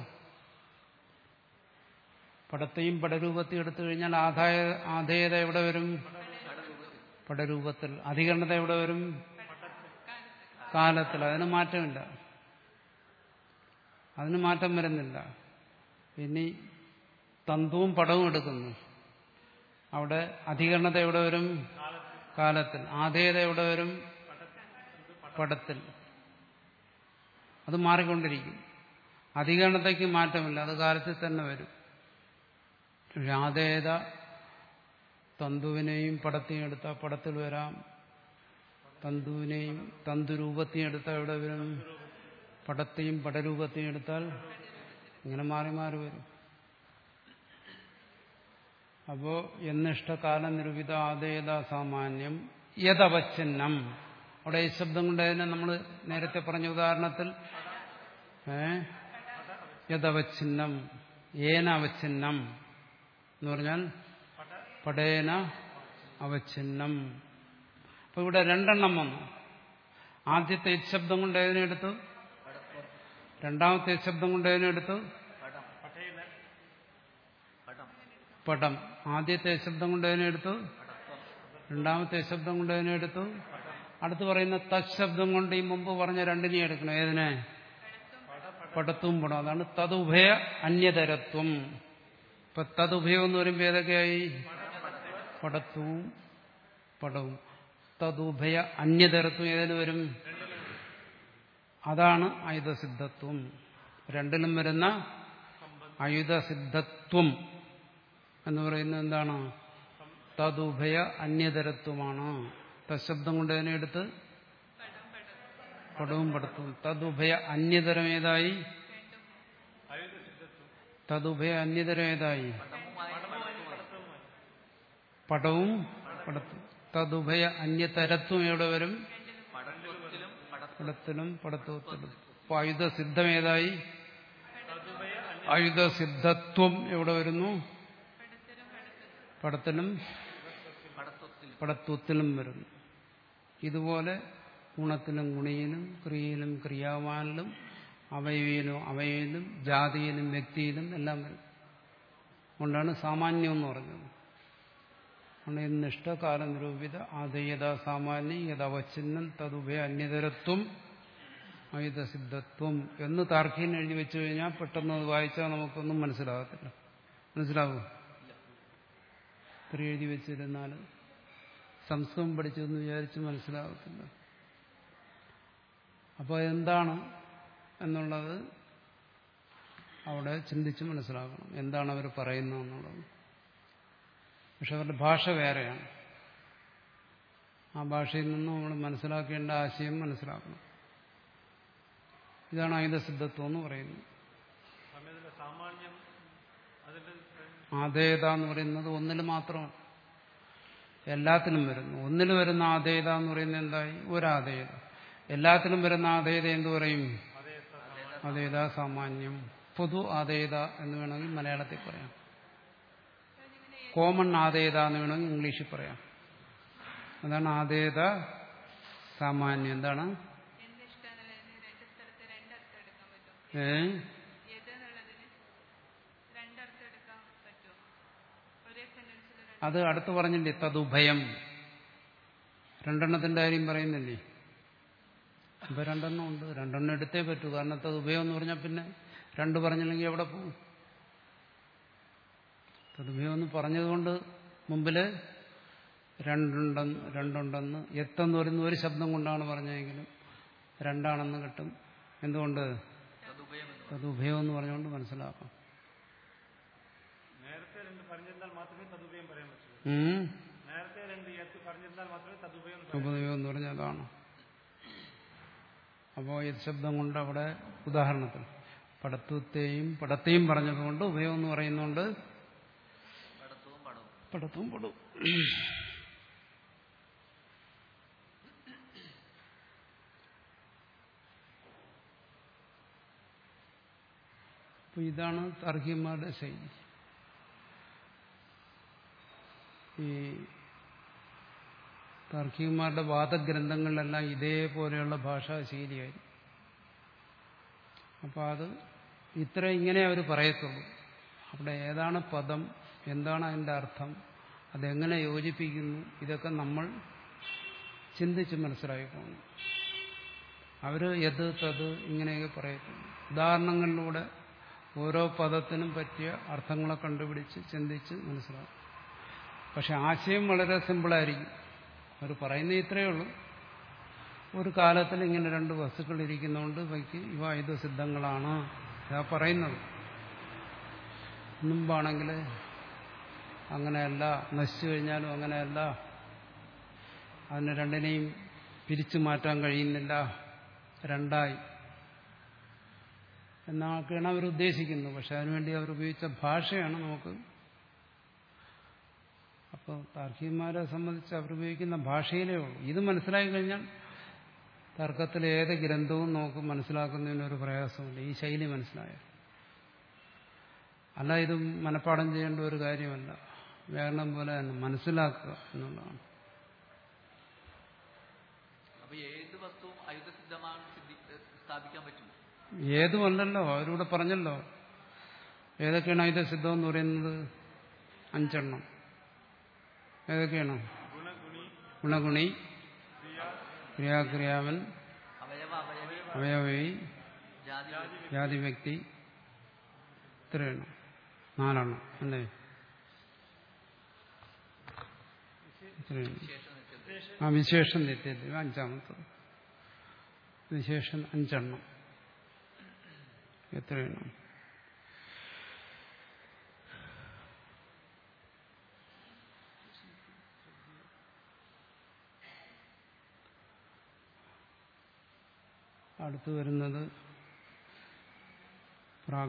Speaker 1: പടത്തെയും പടരൂപത്തെയും എടുത്തു കഴിഞ്ഞാൽ ആധായ ആധേയത എവിടെ വരും? പടരൂപത്തിൽ. അധികരണത എവിടെ വരും? കാലത്തിൽ. അതിന് മാറ്റമില്ല. അതിന് മാറ്റം വരുന്നില്ല. ഇനി തന്തുവും പടവും എടുക്കുന്നു. അവിടെ അധികരണത എവിടെ വരും? കാലത്തിൽ. ആധേയത എവിടെ വരും? പടത്തിൽ. അത് മാറിക്കൊണ്ടിരിക്കും. അധികരണതയ്ക്ക് മാറ്റമില്ല. അത് കാലത്തിൽ തന്നെ വരും. ആധേയത തന്തുവിനെയും പടത്തെയും എടുത്താൽ പടത്തിൽ വരാം. തന്തുവിനെയും തന്തുരൂപത്തെയും എടുത്താൽ എവിടെ വരും? പടത്തെയും പടരൂപത്തെയും എടുത്താൽ ഇങ്ങനെ മാറി മാറി വരും. അപ്പോ എന്നിഷ്ടകാല നിരൂപിത ആധേയത സാമാന്യം യഥവച്ഛിന്നം. അവിടെ ഈ ശബ്ദം കൊണ്ട് അതിനെ നമ്മൾ നേരത്തെ പറഞ്ഞ ഉദാഹരണത്തിൽ ഏഹ് യഥവച്ഛിന്നം ഏന അവച്ഛിന്നം എന്ന് പറഞ്ഞാൽ പടേന അവച്ഛിന്നം. അപ്പൊ ഇവിടെ രണ്ടെണ്ണം വന്നു. ആദ്യത്തെ ശബ്ദം കൊണ്ട് ഏതിനെടുത്തു? രണ്ടാമത്തെ ശബ്ദം കൊണ്ട് ഏതിനെടുത്തു? പടം. ആദ്യത്തെ ശബ്ദം കൊണ്ട് ഏതിനെടുത്തു? രണ്ടാമത്തെ ശബ്ദം കൊണ്ട് ഏതിനെടുത്തു? അടുത്ത് പറയുന്ന തശബ്ദം കൊണ്ട് ഈ മുമ്പ് പറഞ്ഞ രണ്ടിനെയും എടുക്കണം. ഏതിനെ? പടത്വം പടം. അതാണ് തതുഭയ അന്യതരത്വം. ഇപ്പൊ തതുഭയം എന്ന് പറയുമ്പോൾ ഏതൊക്കെയായി? പടത്വവും പടവും. തതുഭയ അന്യതരത്വം ഏതിന് വരും? അതാണ് ആയുധസിദ്ധത്വം. രണ്ടിലും വരുന്ന ആയുധസിദ്ധത്വം എന്ന് പറയുന്നത് എന്താണ്? തതുഭയ അന്യതരത്വമാണ്. തശബ്ദം കൊണ്ട് അതിനെ എടുത്ത് പടവും പടത്വവും. തതുഭയ അന്യതരം ഏതായി? തതുഭയ അന്യതരം ഏതായി? പടവും പടത്തും. തതുഭയ അന്യതരത്വം എവിടെ വരും? പടത്തിലും പടത്വത്തിലും. അപ്പൊ ആയുധസിദ്ധം ഏതായി? ആയുധസിദ്ധത്വം എവിടെ വരുന്നു? പടത്തിലും പടത്വത്തിലും വരുന്നു. ഇതുപോലെ ഗുണത്തിലും ഗുണിയിലും ക്രിയയിലും ക്രിയാവാനിലും അവയവിയിലും അവയവിയിലും ജാതിയിലും വ്യക്തിയിലും എല്ലാം വരും. അതുകൊണ്ടാണ് സാമാന്യം എന്ന് പറഞ്ഞത്. അതുകൊണ്ട് നിഷ്ഠകാല നിരൂപിത ആദയത സാമാന്യം യഥവച്ഛിന്നം തതുഭയ അന്യതരത്വം ആയുധസിദ്ധത്വം എന്ന് താർക്കികൻ എഴുതി വെച്ചു കഴിഞ്ഞാൽ പെട്ടെന്ന് അത് വായിച്ചാൽ നമുക്കൊന്നും മനസ്സിലാകത്തില്ല. മനസ്സിലാവും? ഇത്ര എഴുതി വെച്ചിരുന്നാൽ സംസ്കൃതം പഠിച്ചതെന്ന് വിചാരിച്ച് മനസ്സിലാകത്തില്ല. അപ്പോൾ എന്താണ് എന്നുള്ളത് അവിടെ ചിന്തിച്ച് മനസ്സിലാക്കണം. എന്താണ് അവർ പറയുന്നത് എന്നുള്ളത്. പക്ഷെ അവരുടെ ഭാഷ വേറെയാണ്. ആ ഭാഷയിൽ നിന്നും നമ്മൾ മനസ്സിലാക്കേണ്ട ആശയം മനസ്സിലാക്കണം. ഇതാണ് ആയുധസിദ്ധത്വം എന്ന് പറയുന്നത്. ആധേയത എന്ന് പറയുന്നത് ഒന്നിൽ മാത്രമാണ്, എല്ലാത്തിലും വരുന്നു. ഒന്നിൽ വരുന്ന ആധേയത എന്ന് പറയുന്നത് എന്തായി? ഒരാധേയത. എല്ലാത്തിലും വരുന്ന ആധേയത എന്തു പറയും? ആധേയത സാമാന്യം, പൊതു ആധേയത എന്ന് വേണമെങ്കിൽ മലയാളത്തിൽ പറയാം. കോമൺ ആധേയത എന്ന് വേണമെങ്കിൽ ഇംഗ്ലീഷിൽ പറയാം. അതാണ് ആധേയത സാമാന്യം. എന്താണ്? ഏ അത് അടുത്ത് പറഞ്ഞില്ലേ? തതുഭയം. രണ്ടെണ്ണത്തിന്റെ കാര്യം പറയുന്നില്ലേ? ഇപ്പൊ രണ്ടെണ്ണം ഉണ്ട്. രണ്ടെണ്ണം എടുത്തേ പറ്റൂ. കാരണം തതുഭയം എന്ന് പറഞ്ഞാൽ പിന്നെ രണ്ട് പറഞ്ഞില്ലെങ്കിൽ എവിടെ പോകും? തതുഭയം എന്ന് പറഞ്ഞതുകൊണ്ട് മുമ്പില് രണ്ടുണ്ടെന്ന് രണ്ടുണ്ടെന്ന് എത്തെന്ന് പറയുന്ന ഒരു ശബ്ദം കൊണ്ടാണ് പറഞ്ഞതെങ്കിലും രണ്ടാണെന്ന് കിട്ടും. എന്തുകൊണ്ട്? തതുഭയം എന്ന് പറഞ്ഞുകൊണ്ട് മനസ്സിലാക്കാം. തതുഭയം എന്ന് പറഞ്ഞാൽ അതാണ്. അപ്പോൾ ഈ ശബ്ദം കൊണ്ട് അവിടെ ഉദാഹരണത്തിൽ പടത്വത്തെയും പടത്തെയും പറഞ്ഞതുകൊണ്ട് ഉഭയം എന്ന് പറയുന്നുണ്ട്. പടത്വവും പടവും. അപ്പൊ ഇതാണ് താർക്കികന്മാരുടെ ശൈലി. ഈ താർക്കികന്മാരുടെ വാദഗ്രന്ഥങ്ങളിലെല്ലാം ഇതേപോലെയുള്ള ഭാഷാശൈലിയായി. അപ്പോൾ അത് ഇത്ര ഇങ്ങനെ അവർ പറയത്തുള്ളൂ. അവിടെ ഏതാണ് പദം, എന്താണ് അതിൻ്റെ അർത്ഥം, അതെങ്ങനെ യോജിപ്പിക്കുന്നു, ഇതൊക്കെ നമ്മൾ ചിന്തിച്ച് മനസ്സിലാക്കണം. അവർ യത് തത് ഇങ്ങനെയൊക്കെ പറയത്തുള്ളൂ. ഉദാഹരണങ്ങളിലൂടെ ഓരോ പദത്തിനും പറ്റിയ അർത്ഥങ്ങളെ കണ്ടുപിടിച്ച് ചിന്തിച്ച് മനസ്സിലാക്കും. പക്ഷെ ആശയം വളരെ സിമ്പിളായിരിക്കും. അവർ പറയുന്ന ഇത്രയേ ഉള്ളൂ. ഒരു കാലത്തിൽ ഇങ്ങനെ രണ്ട് വസ്തുക്കൾ ഇരിക്കുന്നതുകൊണ്ട് ഇവയ്ക്ക് ഇവ ആയുധസിദ്ധങ്ങളാണ് ഇതാ പറയുന്നത്. മുമ്പാണെങ്കിൽ അങ്ങനെയല്ല, നശിച്ചു കഴിഞ്ഞാലും അങ്ങനെയല്ല, അതിനെ രണ്ടിനെയും പിരിച്ചു മാറ്റാൻ കഴിയുന്നില്ല, രണ്ടായി എന്നൊക്കെയാണ് അവർ ഉദ്ദേശിക്കുന്നത്. പക്ഷെ അതിനുവേണ്ടി അവർ ഉപയോഗിച്ച ഭാഷയാണ് നമുക്ക്. അപ്പോൾ താർക്കികന്മാരെ സംബന്ധിച്ച് അവർ ഉപയോഗിക്കുന്ന ഭാഷയിലേ ഉള്ളൂ. ഇത് മനസ്സിലാക്കി കഴിഞ്ഞാൽ തർക്കത്തിലെ ഏത് ഗ്രന്ഥവും നമുക്ക് മനസ്സിലാക്കുന്നതിനൊരു പ്രയാസമില്ല. ഈ ശൈലി മനസ്സിലായ അല്ല, ഇത് മനഃപ്പാഠം ചെയ്യേണ്ട ഒരു കാര്യമല്ല. വ്യാകരണം പോലെ തന്നെ മനസ്സിലാക്കുക എന്നുള്ളതാണ്. ഏതുമല്ലല്ലോ, അവരിവിടെ പറഞ്ഞല്ലോ ഏതൊക്കെയാണ് ആയുധസിദ്ധം എന്ന് പറയുന്നത്. അഞ്ചെണ്ണം. ഏതൊക്കെയാണ്? ഗുണഗുണി, ക്രിയാക്രിയാവൻ, അവയവി, ജാതിവ്യക്തി. ഇത്രയാണ്. നാലെണ്ണം അല്ലേ? ഇത്രയാണ്. ആ വിശേഷം തെറ്റില്ല. അഞ്ചാമത്തത് വിശേഷം അഞ്ചെണ്ണം. എത്രയാണ്? അടുത്തു വരുന്നത്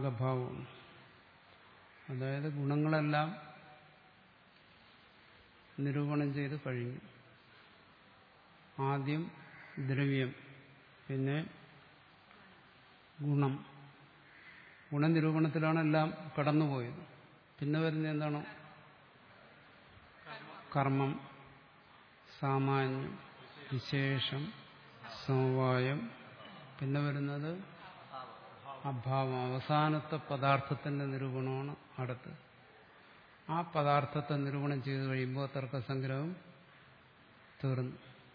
Speaker 1: പ്രാഗഭാവം. അതായത് ഗുണങ്ങളെല്ലാം നിരൂപണം ചെയ്ത് കഴിഞ്ഞു. ആദ്യം ദ്രവ്യം, പിന്നെ ഗുണം. ഗുണനിരൂപണത്തിലാണ് എല്ലാം കടന്നുപോയത്. പിന്നെ വരുന്ന എന്താണ്? കർമ്മം, സാമാന്യം, വിശേഷം, സമവായം. പിന്നെ വരുന്നത് അഭാവം. അവസാനത്തെ പദാർത്ഥത്തിന്റെ നിരൂപണമാണ് അടുത്ത്. ആ പദാർത്ഥത്തെ നിരൂപണം ചെയ്തു കഴിയുമ്പോൾ തർക്കസംഗ്രഹം തീർന്നു.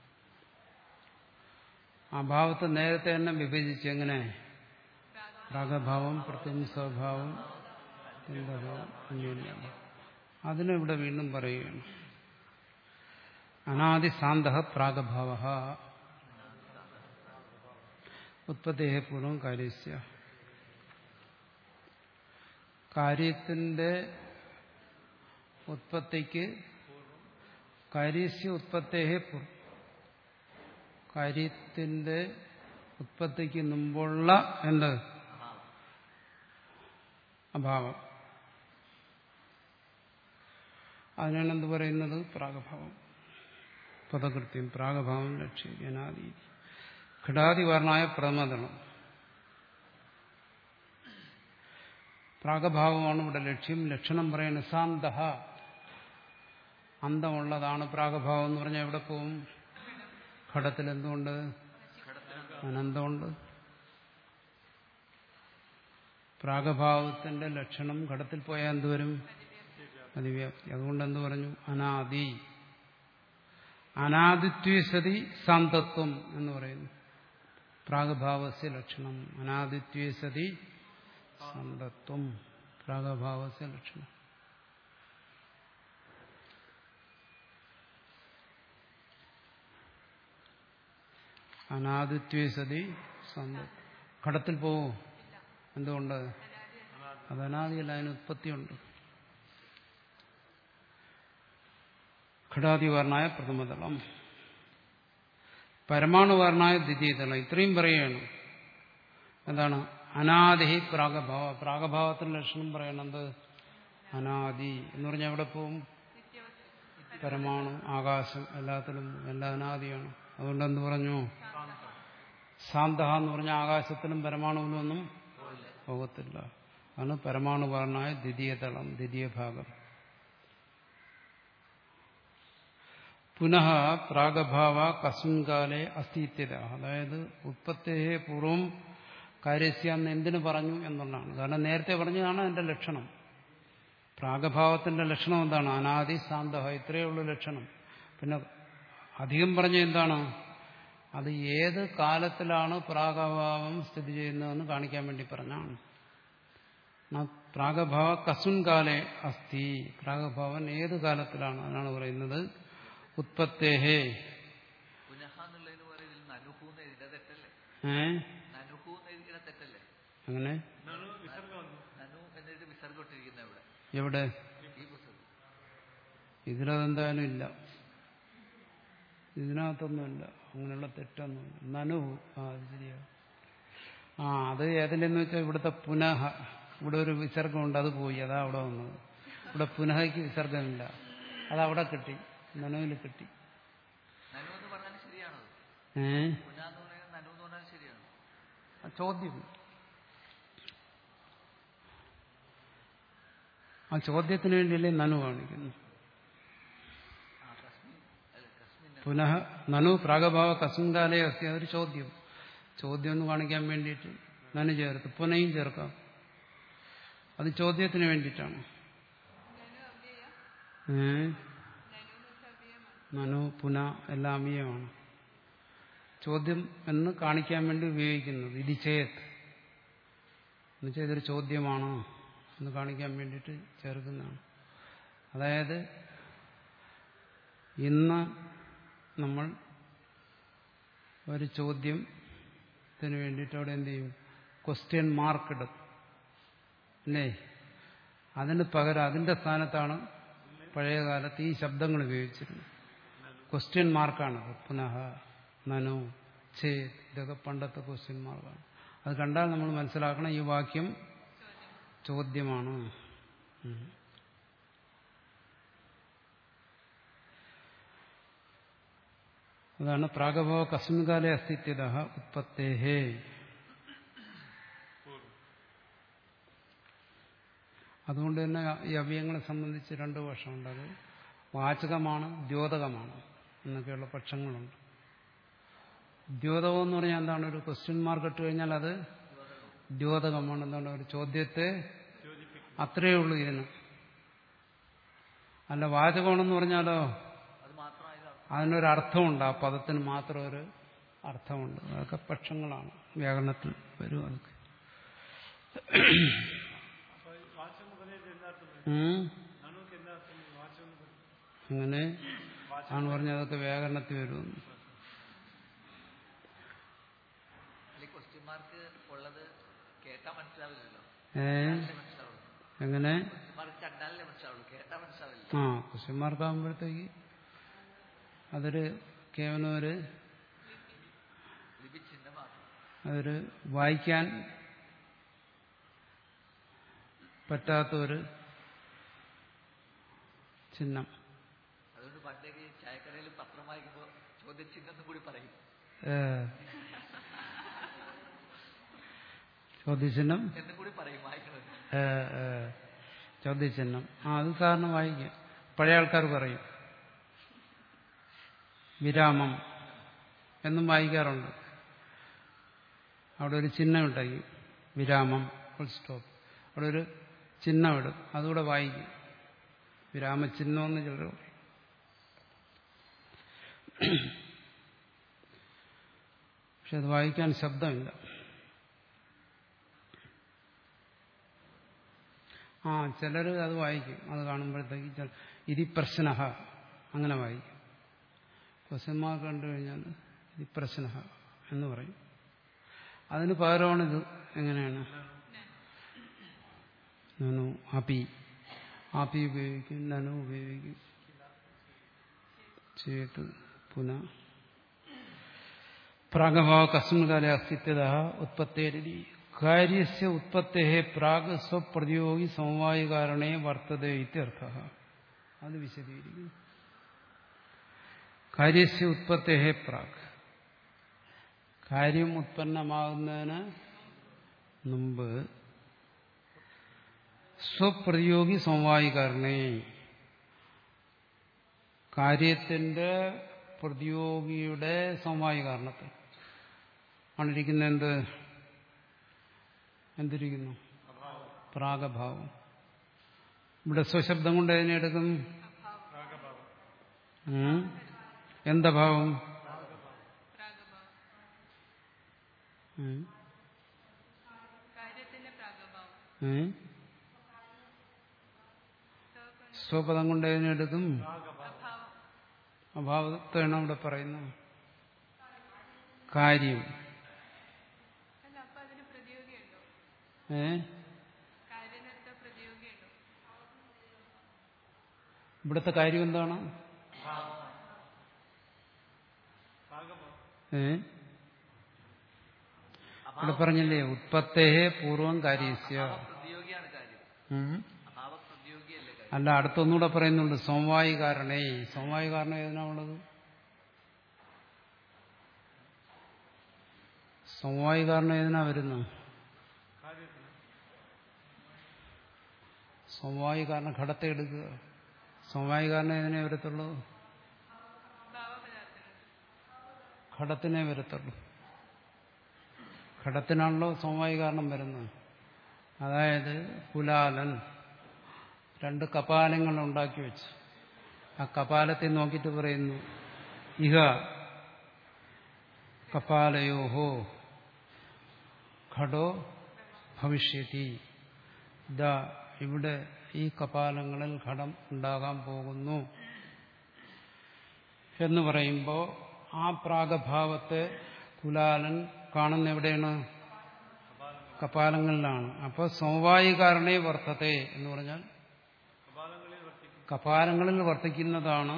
Speaker 1: അഭാവത്തെ നേരത്തെ തന്നെ വിഭജിച്ച് എങ്ങനെ? പ്രാഗഭാവം, പ്രത്യംസഭാവം, ഭാവം, അന്യോന്യം. അതിനിവിടെ വീണ്ടും പറയുകയാണ്. അനാദിസാന്തഃ പ്രാഗഭാവഃ ഉത്പത്തേഹ പൂർവം കാര്യസ്യ. കാര്യത്തിന്റെ ഉത്പത്തിക്ക് കാര്യസ്യ ഉത്പത്തേഹ പൂർവം, കാര്യത്തിന്റെ ഉത്പത്തിക്ക് മുമ്പുള്ള എന്ത്? അഭാവം. അതിനാണ് എന്ത് പറയുന്നത്? പ്രാഗഭാവം. പദകൃത്യം പ്രാഗഭാവം ലക്ഷ്യം അനാദി ഘടാതിവർണായ പ്രഥമതളം. പ്രാഗഭാവമാണ് ഇവിടെ ലക്ഷ്യം. ലക്ഷണം പറയുന്ന സാന്തഃ, അന്തമുള്ളതാണ് പ്രാഗഭാവം എന്ന് പറഞ്ഞാൽ എവിടെ പോവും? ഘടത്തിൽ. എന്തുകൊണ്ട്? അനന്തമുണ്ട്. പ്രാഗഭാവത്തിന്റെ ലക്ഷണം ഘടത്തിൽ പോയാൽ എന്തുവരും? അതിവ്യാപ്തി. അതുകൊണ്ട് എന്ത് പറഞ്ഞു? അനാദി. അനാദിത്വേ സതി സാന്തത്വം എന്ന് പറയുന്നു. പ്രാഗഭാവസ്യ ലക്ഷണം അനാദിത്വേ സതി സാന്തത്വം. പ്രാഗഭാവസ്യ ലക്ഷണം. അനാദിത്വേ സതി സാന്തത്വം. ഘടത്തിൽ പോവോ? എന്തുകൊണ്ട്? അത് അനാദിയല്ല, അതിന് ഉത്പത്തിയുണ്ട്. ഘടാതിവർണായ പ്രഥമതളം, പരമാണുവർണായ ദ്വിതീയതളം. ഇത്രയും പറയുകയാണ്. എന്താണ്? അനാദി പ്രാഗഭാവ. പ്രാഗഭാവത്തിന്റെ ലക്ഷണം പറയണത് അനാദി എന്ന് പറഞ്ഞാൽ എവിടെ പോവും? പരമാണു, ആകാശം, എല്ലാത്തിലും എല്ലാം അനാദിയാണ്. അതുകൊണ്ട് എന്ത് പറഞ്ഞു? സാന്തഃ എന്ന് പറഞ്ഞാൽ ആകാശത്തിലും പരമാണുവിലും ഒന്നും പോകത്തില്ല. അതാണ് പരമാണുവർണായ ദ്വിതീയതളം, ദ്വിതീയ ഭാഗം. പുനഃ പ്രാഗഭാവ കസ്മിൻ കാലേ അസ്ഥിത്യത. അതായത് ഉത്പത്തേഹ പൂർവം കാര്യസ്യ എന്ന് എന്തിനു പറഞ്ഞു എന്നുള്ളതാണ്. കാരണം നേരത്തെ പറഞ്ഞതാണ് അതിന്റെ ലക്ഷണം. പ്രാഗഭാവത്തിന്റെ ലക്ഷണം എന്താണ്? അനാദി സാന്തഃ. ഇത്രയേ ഉള്ളൂ ലക്ഷണം. പിന്നെ അധികം പറഞ്ഞ എന്താണ്? അത് ഏത് കാലത്തിലാണ് പ്രാഗഭാവം സ്ഥിതി ചെയ്യുന്നതെന്ന് കാണിക്കാൻ വേണ്ടി പറഞ്ഞാണ്. പ്രാഗഭാവ കസ്മിൻ കാലേ അസ്ഥി. പ്രാഗഭാവൻ ഏത് കാലത്തിലാണ്? അതാണ് പറയുന്നത് ഉത്പത്തേഹേ. അങ്ങനെ എവിടെ? ഇതിനകത്തെന്തായാലും ഇല്ല. ഇതിനകത്തൊന്നുമില്ല അങ്ങനെയുള്ള തെറ്റൊന്നുമില്ല. നനു. ആ അത് ശരിയാ. ആ അത് ഏതിലെന്ന് വെച്ചാൽ ഇവിടുത്തെ പുനഃ. ഇവിടെ ഒരു വിസർഗമുണ്ട്, അത് പോയി. അതാ അവിടെ വന്നത്. ഇവിടെ പുനഃക്ക് വിസർഗമില്ല, അതവിടെ കിട്ടി. നനുവിൽ കിട്ടി. ഏ ചോദ്യം. ആ ചോദ്യത്തിന് വേണ്ടിയല്ലേ നനു കാണിക്കുന്നു. പുനഃ നനു പ്രാഗഭാവ കസ്മിൻ കാലേ അസ്തി. അതൊരു ചോദ്യം. ചോദ്യം ഒന്ന് കാണിക്കാൻ വേണ്ടിയിട്ട് നനു ചേർത്ത്. പുനയും ചേർക്കാം. അത് ചോദ്യത്തിന് വേണ്ടിയിട്ടാണ്. ഏ നനു പുന എല്ലാം അമീയമാണ്. ചോദ്യം എന്ന് കാണിക്കാൻ വേണ്ടി ഉപയോഗിക്കുന്നത്. ഇത് ചേത്ത് എന്നുവെച്ചാൽ ഇതൊരു ചോദ്യമാണോ എന്ന് കാണിക്കാൻ വേണ്ടിയിട്ട് ചേർക്കുന്നതാണ്. അതായത് ഇന്ന് നമ്മൾ ഒരു ചോദ്യത്തിന് വേണ്ടിയിട്ട് അവിടെ എന്ത് ചെയ്യും? ക്വസ്റ്റ്യൻ മാർക്ക് ഇടും അല്ലേ? അതിന് പകരം അതിന്റെ സ്ഥാനത്താണ് പഴയ കാലത്ത് ഈ ശബ്ദങ്ങൾ ഉപയോഗിച്ചിരുന്നത്. ക്വസ്റ്റ്യൻ മാർക്കാണത്. പുനഃ, നനു, ചേത്, ഇതൊക്കെ പണ്ടത്തെ ക്വസ്റ്റ്യൻ മാർക്കാണ്. അത് കണ്ടാൽ നമ്മൾ മനസ്സിലാക്കണം ഈ വാക്യം ചോദ്യമാണ്. അതാണ് പ്രാഗഭാവ കസ്മിൻ കാലേ അസ്തിത്വതഃ ഉത്പത്തേഹേ. അതുകൊണ്ട് തന്നെ ഈ അവയവങ്ങളെ സംബന്ധിച്ച് രണ്ടു പക്ഷമുണ്ട്. അത് വാചകമാണ്, ദ്യോതകമാണ് എന്നൊക്കെയുള്ള പക്ഷങ്ങളുണ്ട്. ദ്യോതകം എന്ന് പറഞ്ഞാൽ എന്താണ്? ഒരു ക്വസ്റ്റ്യൻ മാർക്ക് ഇട്ട് കഴിഞ്ഞാൽ അത് ദ്യോതകമാണ്. എന്താണ്? ഒരു ചോദ്യത്തെ അത്രയേ ഉള്ളൂ ഇതിന്. അല്ല വാചകമാണെന്ന് പറഞ്ഞാലോ അതിനൊരർത്ഥമുണ്ട്, ആ പദത്തിന് മാത്രം ഒരു അർത്ഥമുണ്ട്. അതൊക്കെ പക്ഷങ്ങളാണ്, വ്യാകരണത്തിൽ വരും അതൊക്കെ. അങ്ങനെ ആണ് പറഞ്ഞ അതൊക്കെ വ്യാകരണത്തിൽ വരും. ഏ എങ്ങനെ ആ ക്വസ്റ്റ്യൻ മാർക്കാകുമ്പോഴത്തേക്ക് അതൊരു കേവലം ഒരു അതൊരു വായിക്കാൻ പറ്റാത്ത ഒരു ചിഹ്നം.
Speaker 2: അതുകൊണ്ട് പണ്ടേക്ക് ചായക്കടയിൽ പത്രം വായിക്കുമ്പോൾ ചോദ്യചിഹ്നം കൂടി പറയും.
Speaker 1: ചോദ്യചിഹ്നം
Speaker 2: എന്നും കൂടി പറയും വായിക്കുന്നത്.
Speaker 1: ചോദ്യചിഹ്നം ആ അത് സാറിന് വായിക്കും. പഴയ ആൾക്കാർ പറയും. വിരാമം എന്നും വായിക്കാറുണ്ട്. അവിടെ ഒരു ചിഹ്നം ഇട്ടേക്കും, വിരാമം, ഫുൾ സ്റ്റോപ്പ്. അവിടെ ഒരു ചിഹ്നം ഇടും, അതുകൂടെ വായിക്കും. വിരാമചിഹ്നമെന്ന് ചിലർ പറയും. പക്ഷെ അത് വായിക്കാൻ ശബ്ദമില്ല. ആ ചിലർ അത് വായിക്കും. അത് കാണുമ്പോഴത്തേക്ക് ഇതി പ്രശ്നഹ അങ്ങനെ വായിക്കും. ക്വസ്റ്റ്യന്മാർ കണ്ടു കഴിഞ്ഞാൽ ഇതി പ്രശ്നഹ എന്ന് പറയും. അതിന് പകരമാണിത്. എങ്ങനെയാണ്? നനു അപി ആപി ഉപയോഗിക്കും, നനു ഉപയോഗിക്കും. ചേട്ട് പുനഃ പ്രാഗഭാവ കസ്മിൻ കാലേ അസ്തിത്വതഃ ഉത്പത്തേരിതി കാര്യസ്യ ഉത്പത്തേഃ പ്രാഗ് സ്വപ്രതിയോഗി സമവായികാരണേ വർത്തതേ ഇത്യർത്ഥഃ. അത് വിശദീകരിക്കും. കാര്യസ്യ ഉത്പത്തേഃ പ്രാഗ്, കാര്യം ഉത്പന്നമാകുന്നതിന് മുമ്പ് സ്വപ്രതിയോഗി സമവായികാരണേ, കാര്യത്തിന്റെ പ്രതിയോഗിയുടെ സമവായി കാരണത്തിൽ ആണിരിക്കുന്ന എന്ത് എന്തിരിക്കുന്നു? പ്രാഗഭാവം. ഇവിടെ സ്വശബ്ദം കൊണ്ട് അതിനെ എടുക്കും എന്തഭാവം? സ്വപദം കൊണ്ട് അതിനെ എടുക്കും അഭാവത്തെയാണ് ഇവിടെ പറയുന്നത്. കാര്യം ഏ ഇവിടുത്തെ കാര്യം എന്താണ്? ഏ ഇവിടെ പറഞ്ഞില്ലേ ഉത്പത്തേ പൂർവം കാര്യസ്യ. അല്ല, അടുത്തൊന്നുകൂടെ പറയുന്നുണ്ട് സമവായി കാരണേ. സമവായി കാരണം ഏതിനാണുള്ളത്? സമവായി കാരണം ഏതിനാ വരുന്നത്? സമവായി കാരണം ഘടത്തെ എടുക്കുക. സമവായി കാരണം ഏതിനെ വരത്തുള്ളൂ? ഘടത്തിനെ വരത്തുള്ളൂ. ഘടത്തിനാണല്ലോ സമവായി കാരണം വരുന്നത്. അതായത് കുലാലൻ രണ്ട് കപാലങ്ങൾ ഉണ്ടാക്കി വെച്ചു. ആ കപാലത്തെ നോക്കിയിട്ട് പറയുന്നു ഇഹ കപാലയോഹോ ഘടോ ഭവിഷ്യതി. ദാ ഇവിടെ ഈ കപാലങ്ങളിൽ ഘടം ഉണ്ടാകാൻ പോകുന്നു എന്ന് പറയുമ്പോൾ ആ പ്രാഗഭാവത്തെ കുലാലൻ കാണുന്ന എവിടെയാണ്? കപാലങ്ങളിലാണ്. അപ്പോൾ സമവായി കാരണേ വർത്തത്തെ എന്ന് പറഞ്ഞാൽ കപാലങ്ങളിൽ വർത്തിക്കുന്നതാണ്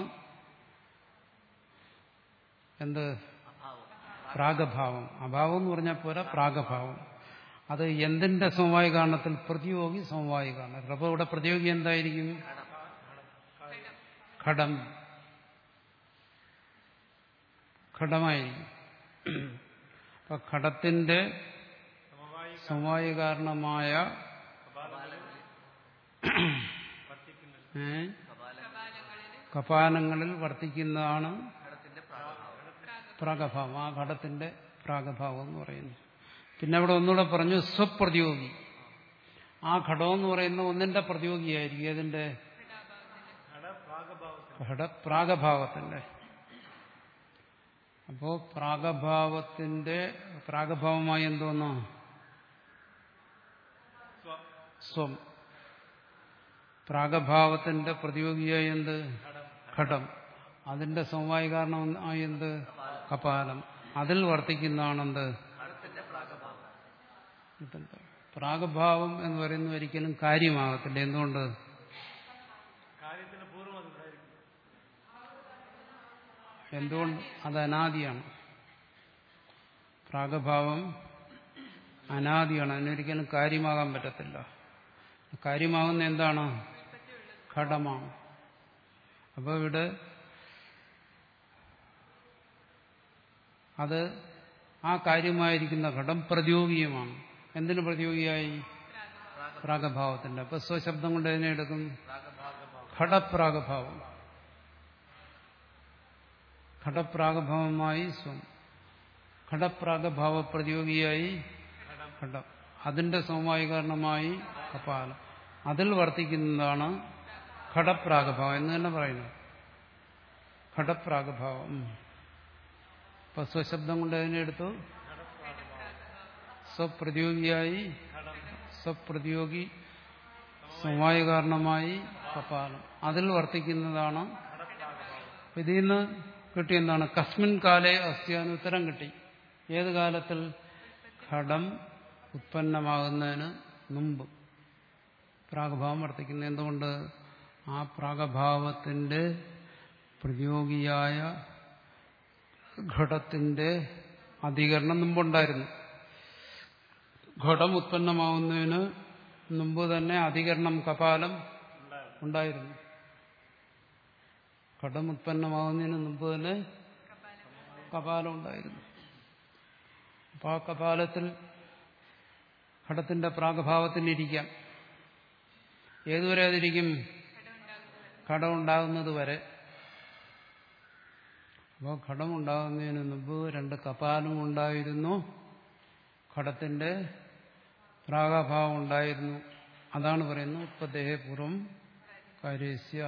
Speaker 1: എന്ത്? പ്രാഗഭാവം. അഭാവം എന്ന് പറഞ്ഞാൽ പോരാ, പ്രാഗഭാവം. അത് എന്തിന്റെ സമവായി കാരണത്തിൽ? പ്രതിയോഗി സമവായി കാരണത്തിൽ. അപ്പോൾ ഇവിടെ പ്രതിയോഗി എന്തായിരിക്കും? ഘടം. ഘടമായിരിക്കും. അപ്പൊ ഘടത്തിന്റെ സമവായ കാരണമായ കപാലങ്ങളിൽ വർത്തിക്കുന്നതാണ് പ്രാഗഭാവം. ആ ഘടത്തിന്റെ പ്രാഗഭാവം എന്ന് പറയുന്നു. പിന്നെ അവിടെ ഒന്നുകൂടെ പറഞ്ഞു സ്വപ്രതിയോഗി. ആ ഘടം എന്ന് പറയുന്ന ഒന്നിന്റെ പ്രതിയോഗിയായിരിക്കും. ഏതിന്റെ? ഘടപ്രാഗഭാവത്തിന്റെ. അപ്പോ പ്രാഗഭാവത്തിന്റെ പ്രാഗഭാവമായി എന്തോന്നോ സ്വം. പ്രാഗഭാവത്തിന്റെ പ്രതിയോഗിയായി എന്ത്? ഘടം. അതിന്റെ സമവായ കാരണം ആയി എന്ത്? കപാലം. അതിൽ വർത്തിക്കുന്നതാണെന്ത്? പ്രാഗഭാവം എന്ന് പറയുന്നത് ഒരിക്കലും കാര്യമാകത്തില്ല. എന്തുകൊണ്ട്? എന്തുകൊണ്ട്? അത് അനാദിയാണ്. പ്രാഗഭാവം അനാദിയാണ്. അതിനൊരിക്കലും കാര്യമാകാൻ പറ്റത്തില്ല. കാര്യമാകുന്ന എന്താണ്? ഘടമാണ്. അപ്പോൾ ഇവിടെ അത് ആ കാര്യമായിരിക്കുന്ന ഘടം പ്രതിയോഗിയുമാണ്. എന്തിനു പ്രതിയോഗിയായി? പ്രാഗഭാവത്തിന്റെ. അപ്പൊ സ്വശബ്ദം കൊണ്ട് അതിനെ എടുക്കും ഘടപ്രാഗഭാവം. ഘടപ്രാഗഭാവമായി സ്വം. ഘടപ്രാഗഭാവ പ്രതിയോഗിയായി ഘടം. അതിന്റെ സമവായ കാരണമായി കപാലം. അതിൽ വർത്തിക്കുന്നതാണ് ഘടപ്രാഗഭാവം എന്ന് തന്നെ പറയുന്നു. ഘടപ്രാഗഭാവം. ഇപ്പൊ സ്വശബ്ദം കൊണ്ട് അതിനെ എടുത്തു സ്വപ്രതിയോഗിയായി സ്വപ്രതിയോഗി സമവായ കാരണമായി കപാലം. അതിൽ വർത്തിക്കുന്നതാണ്. ഇതിൽ നിന്ന് കിട്ടിയെന്താണ്? കസ്മിൻ കാലേ അസ്യാന് ഉത്തരം കിട്ടി. ഏത് കാലത്തിൽ? ഘടം ഉത്പന്നമാകുന്നതിന് മുമ്പ് പ്രാഗഭാവം വർത്തിക്കുന്നത്. എന്തുകൊണ്ട്? ആ പ്രാഗഭാവത്തിന്റെ പ്രതിയോഗിയായ ഘടത്തിന്റെ അധികരണം മുമ്പുണ്ടായിരുന്നു. ഘടം ഉത്പന്നമാവുന്നതിന് മുമ്പ് തന്നെ അധികരണം കപാലം ഉണ്ടായിരുന്നു. ഘടം ഉത്പന്നമാവുന്നതിന് മുമ്പ് തന്നെ കപാലം ഉണ്ടായിരുന്നു. അപ്പൊ ആ കപാലത്തിൽ ഘടത്തിന്റെ പ്രാഗഭാവത്തിനിരിക്കാം. ഏതുവരെ അതിരിക്കും? ഘടം ഉണ്ടാകുന്നത് വരെ. അപ്പോൾ ഘടം ഉണ്ടാകുന്നതിന് മുമ്പ് രണ്ട് കപാലം ഉണ്ടായിരുന്നു. ഘടത്തിന്റെ പ്രാഗഭാവം ഉണ്ടായിരുന്നു. അതാണ് പറയുന്നത് ഉത്പത്തേഹേ പൂർവം കാര്യസ്യ.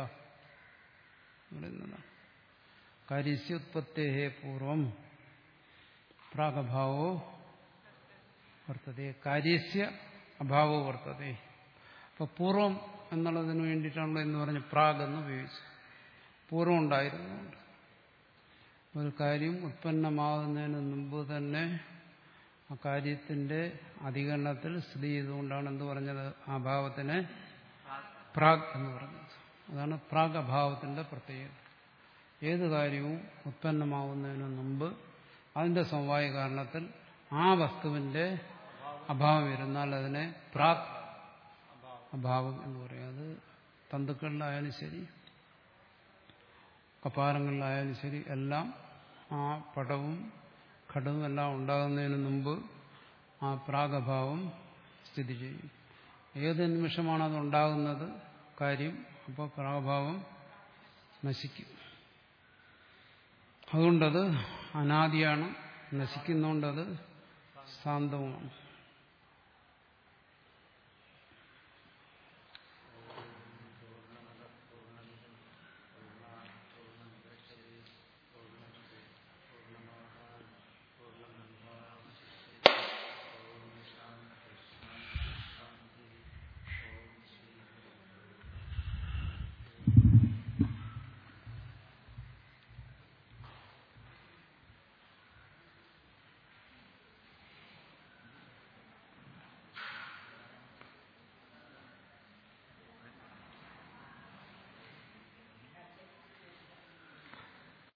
Speaker 1: കാര്യസ്യ ഉത്പത്തേഹേ പൂർവം പ്രാഗഭാവോ വർത്തതേ. കാര്യസ്യ അഭാവോ വർത്തതേ. അപ്പൊ പൂർവം എന്നുള്ളതിന് വേണ്ടിയിട്ടാണല്ലോ എന്ന് പറഞ്ഞ് പ്രാഗ് എന്ന് ഉപയോഗിച്ചു. പൂർവം ഉണ്ടായിരുന്നുകൊണ്ട് ഒരു കാര്യം ഉത്പന്നമാകുന്നതിന് മുമ്പ് തന്നെ ആ കാര്യത്തിന്റെ അധികരണത്തിൽ സ്ഥിതി ചെയ്തുകൊണ്ടാണ് എന്ത് പറഞ്ഞത്? ആ ഭാവത്തിന് പ്രാഗ് എന്ന് പറഞ്ഞത്. അതാണ് പ്രാഗ് അഭാവത്തിന്റെ പ്രത്യേകത. ഏത് കാര്യവും ഉത്പന്നമാവുന്നതിന് മുമ്പ് അതിന്റെ സമവായ കാരണത്തിൽ ആ വസ്തുവിന്റെ അഭാവം ഇരുന്നാൽ അതിനെ പ്രാഗ് അഭാവം എന്ന് പറയും. അത് തന്തുക്കളിലായാലും ശരി കപാലങ്ങളിലായാലും ശരി എല്ലാം ആ പടവും ഘടവും എല്ലാം ഉണ്ടാകുന്നതിന് മുമ്പ് ആ പ്രാഗഭാവം സ്ഥിതി ചെയ്യും. ഏത് നിമിഷമാണ് അത് ഉണ്ടാകുന്നത് കാര്യം, അപ്പോൾ പ്രാഗഭാവം നശിക്കും. അതുകൊണ്ടത് അനാദിയാണ്, നശിക്കുന്നതുകൊണ്ടത് ശാന്തവുമാണ്.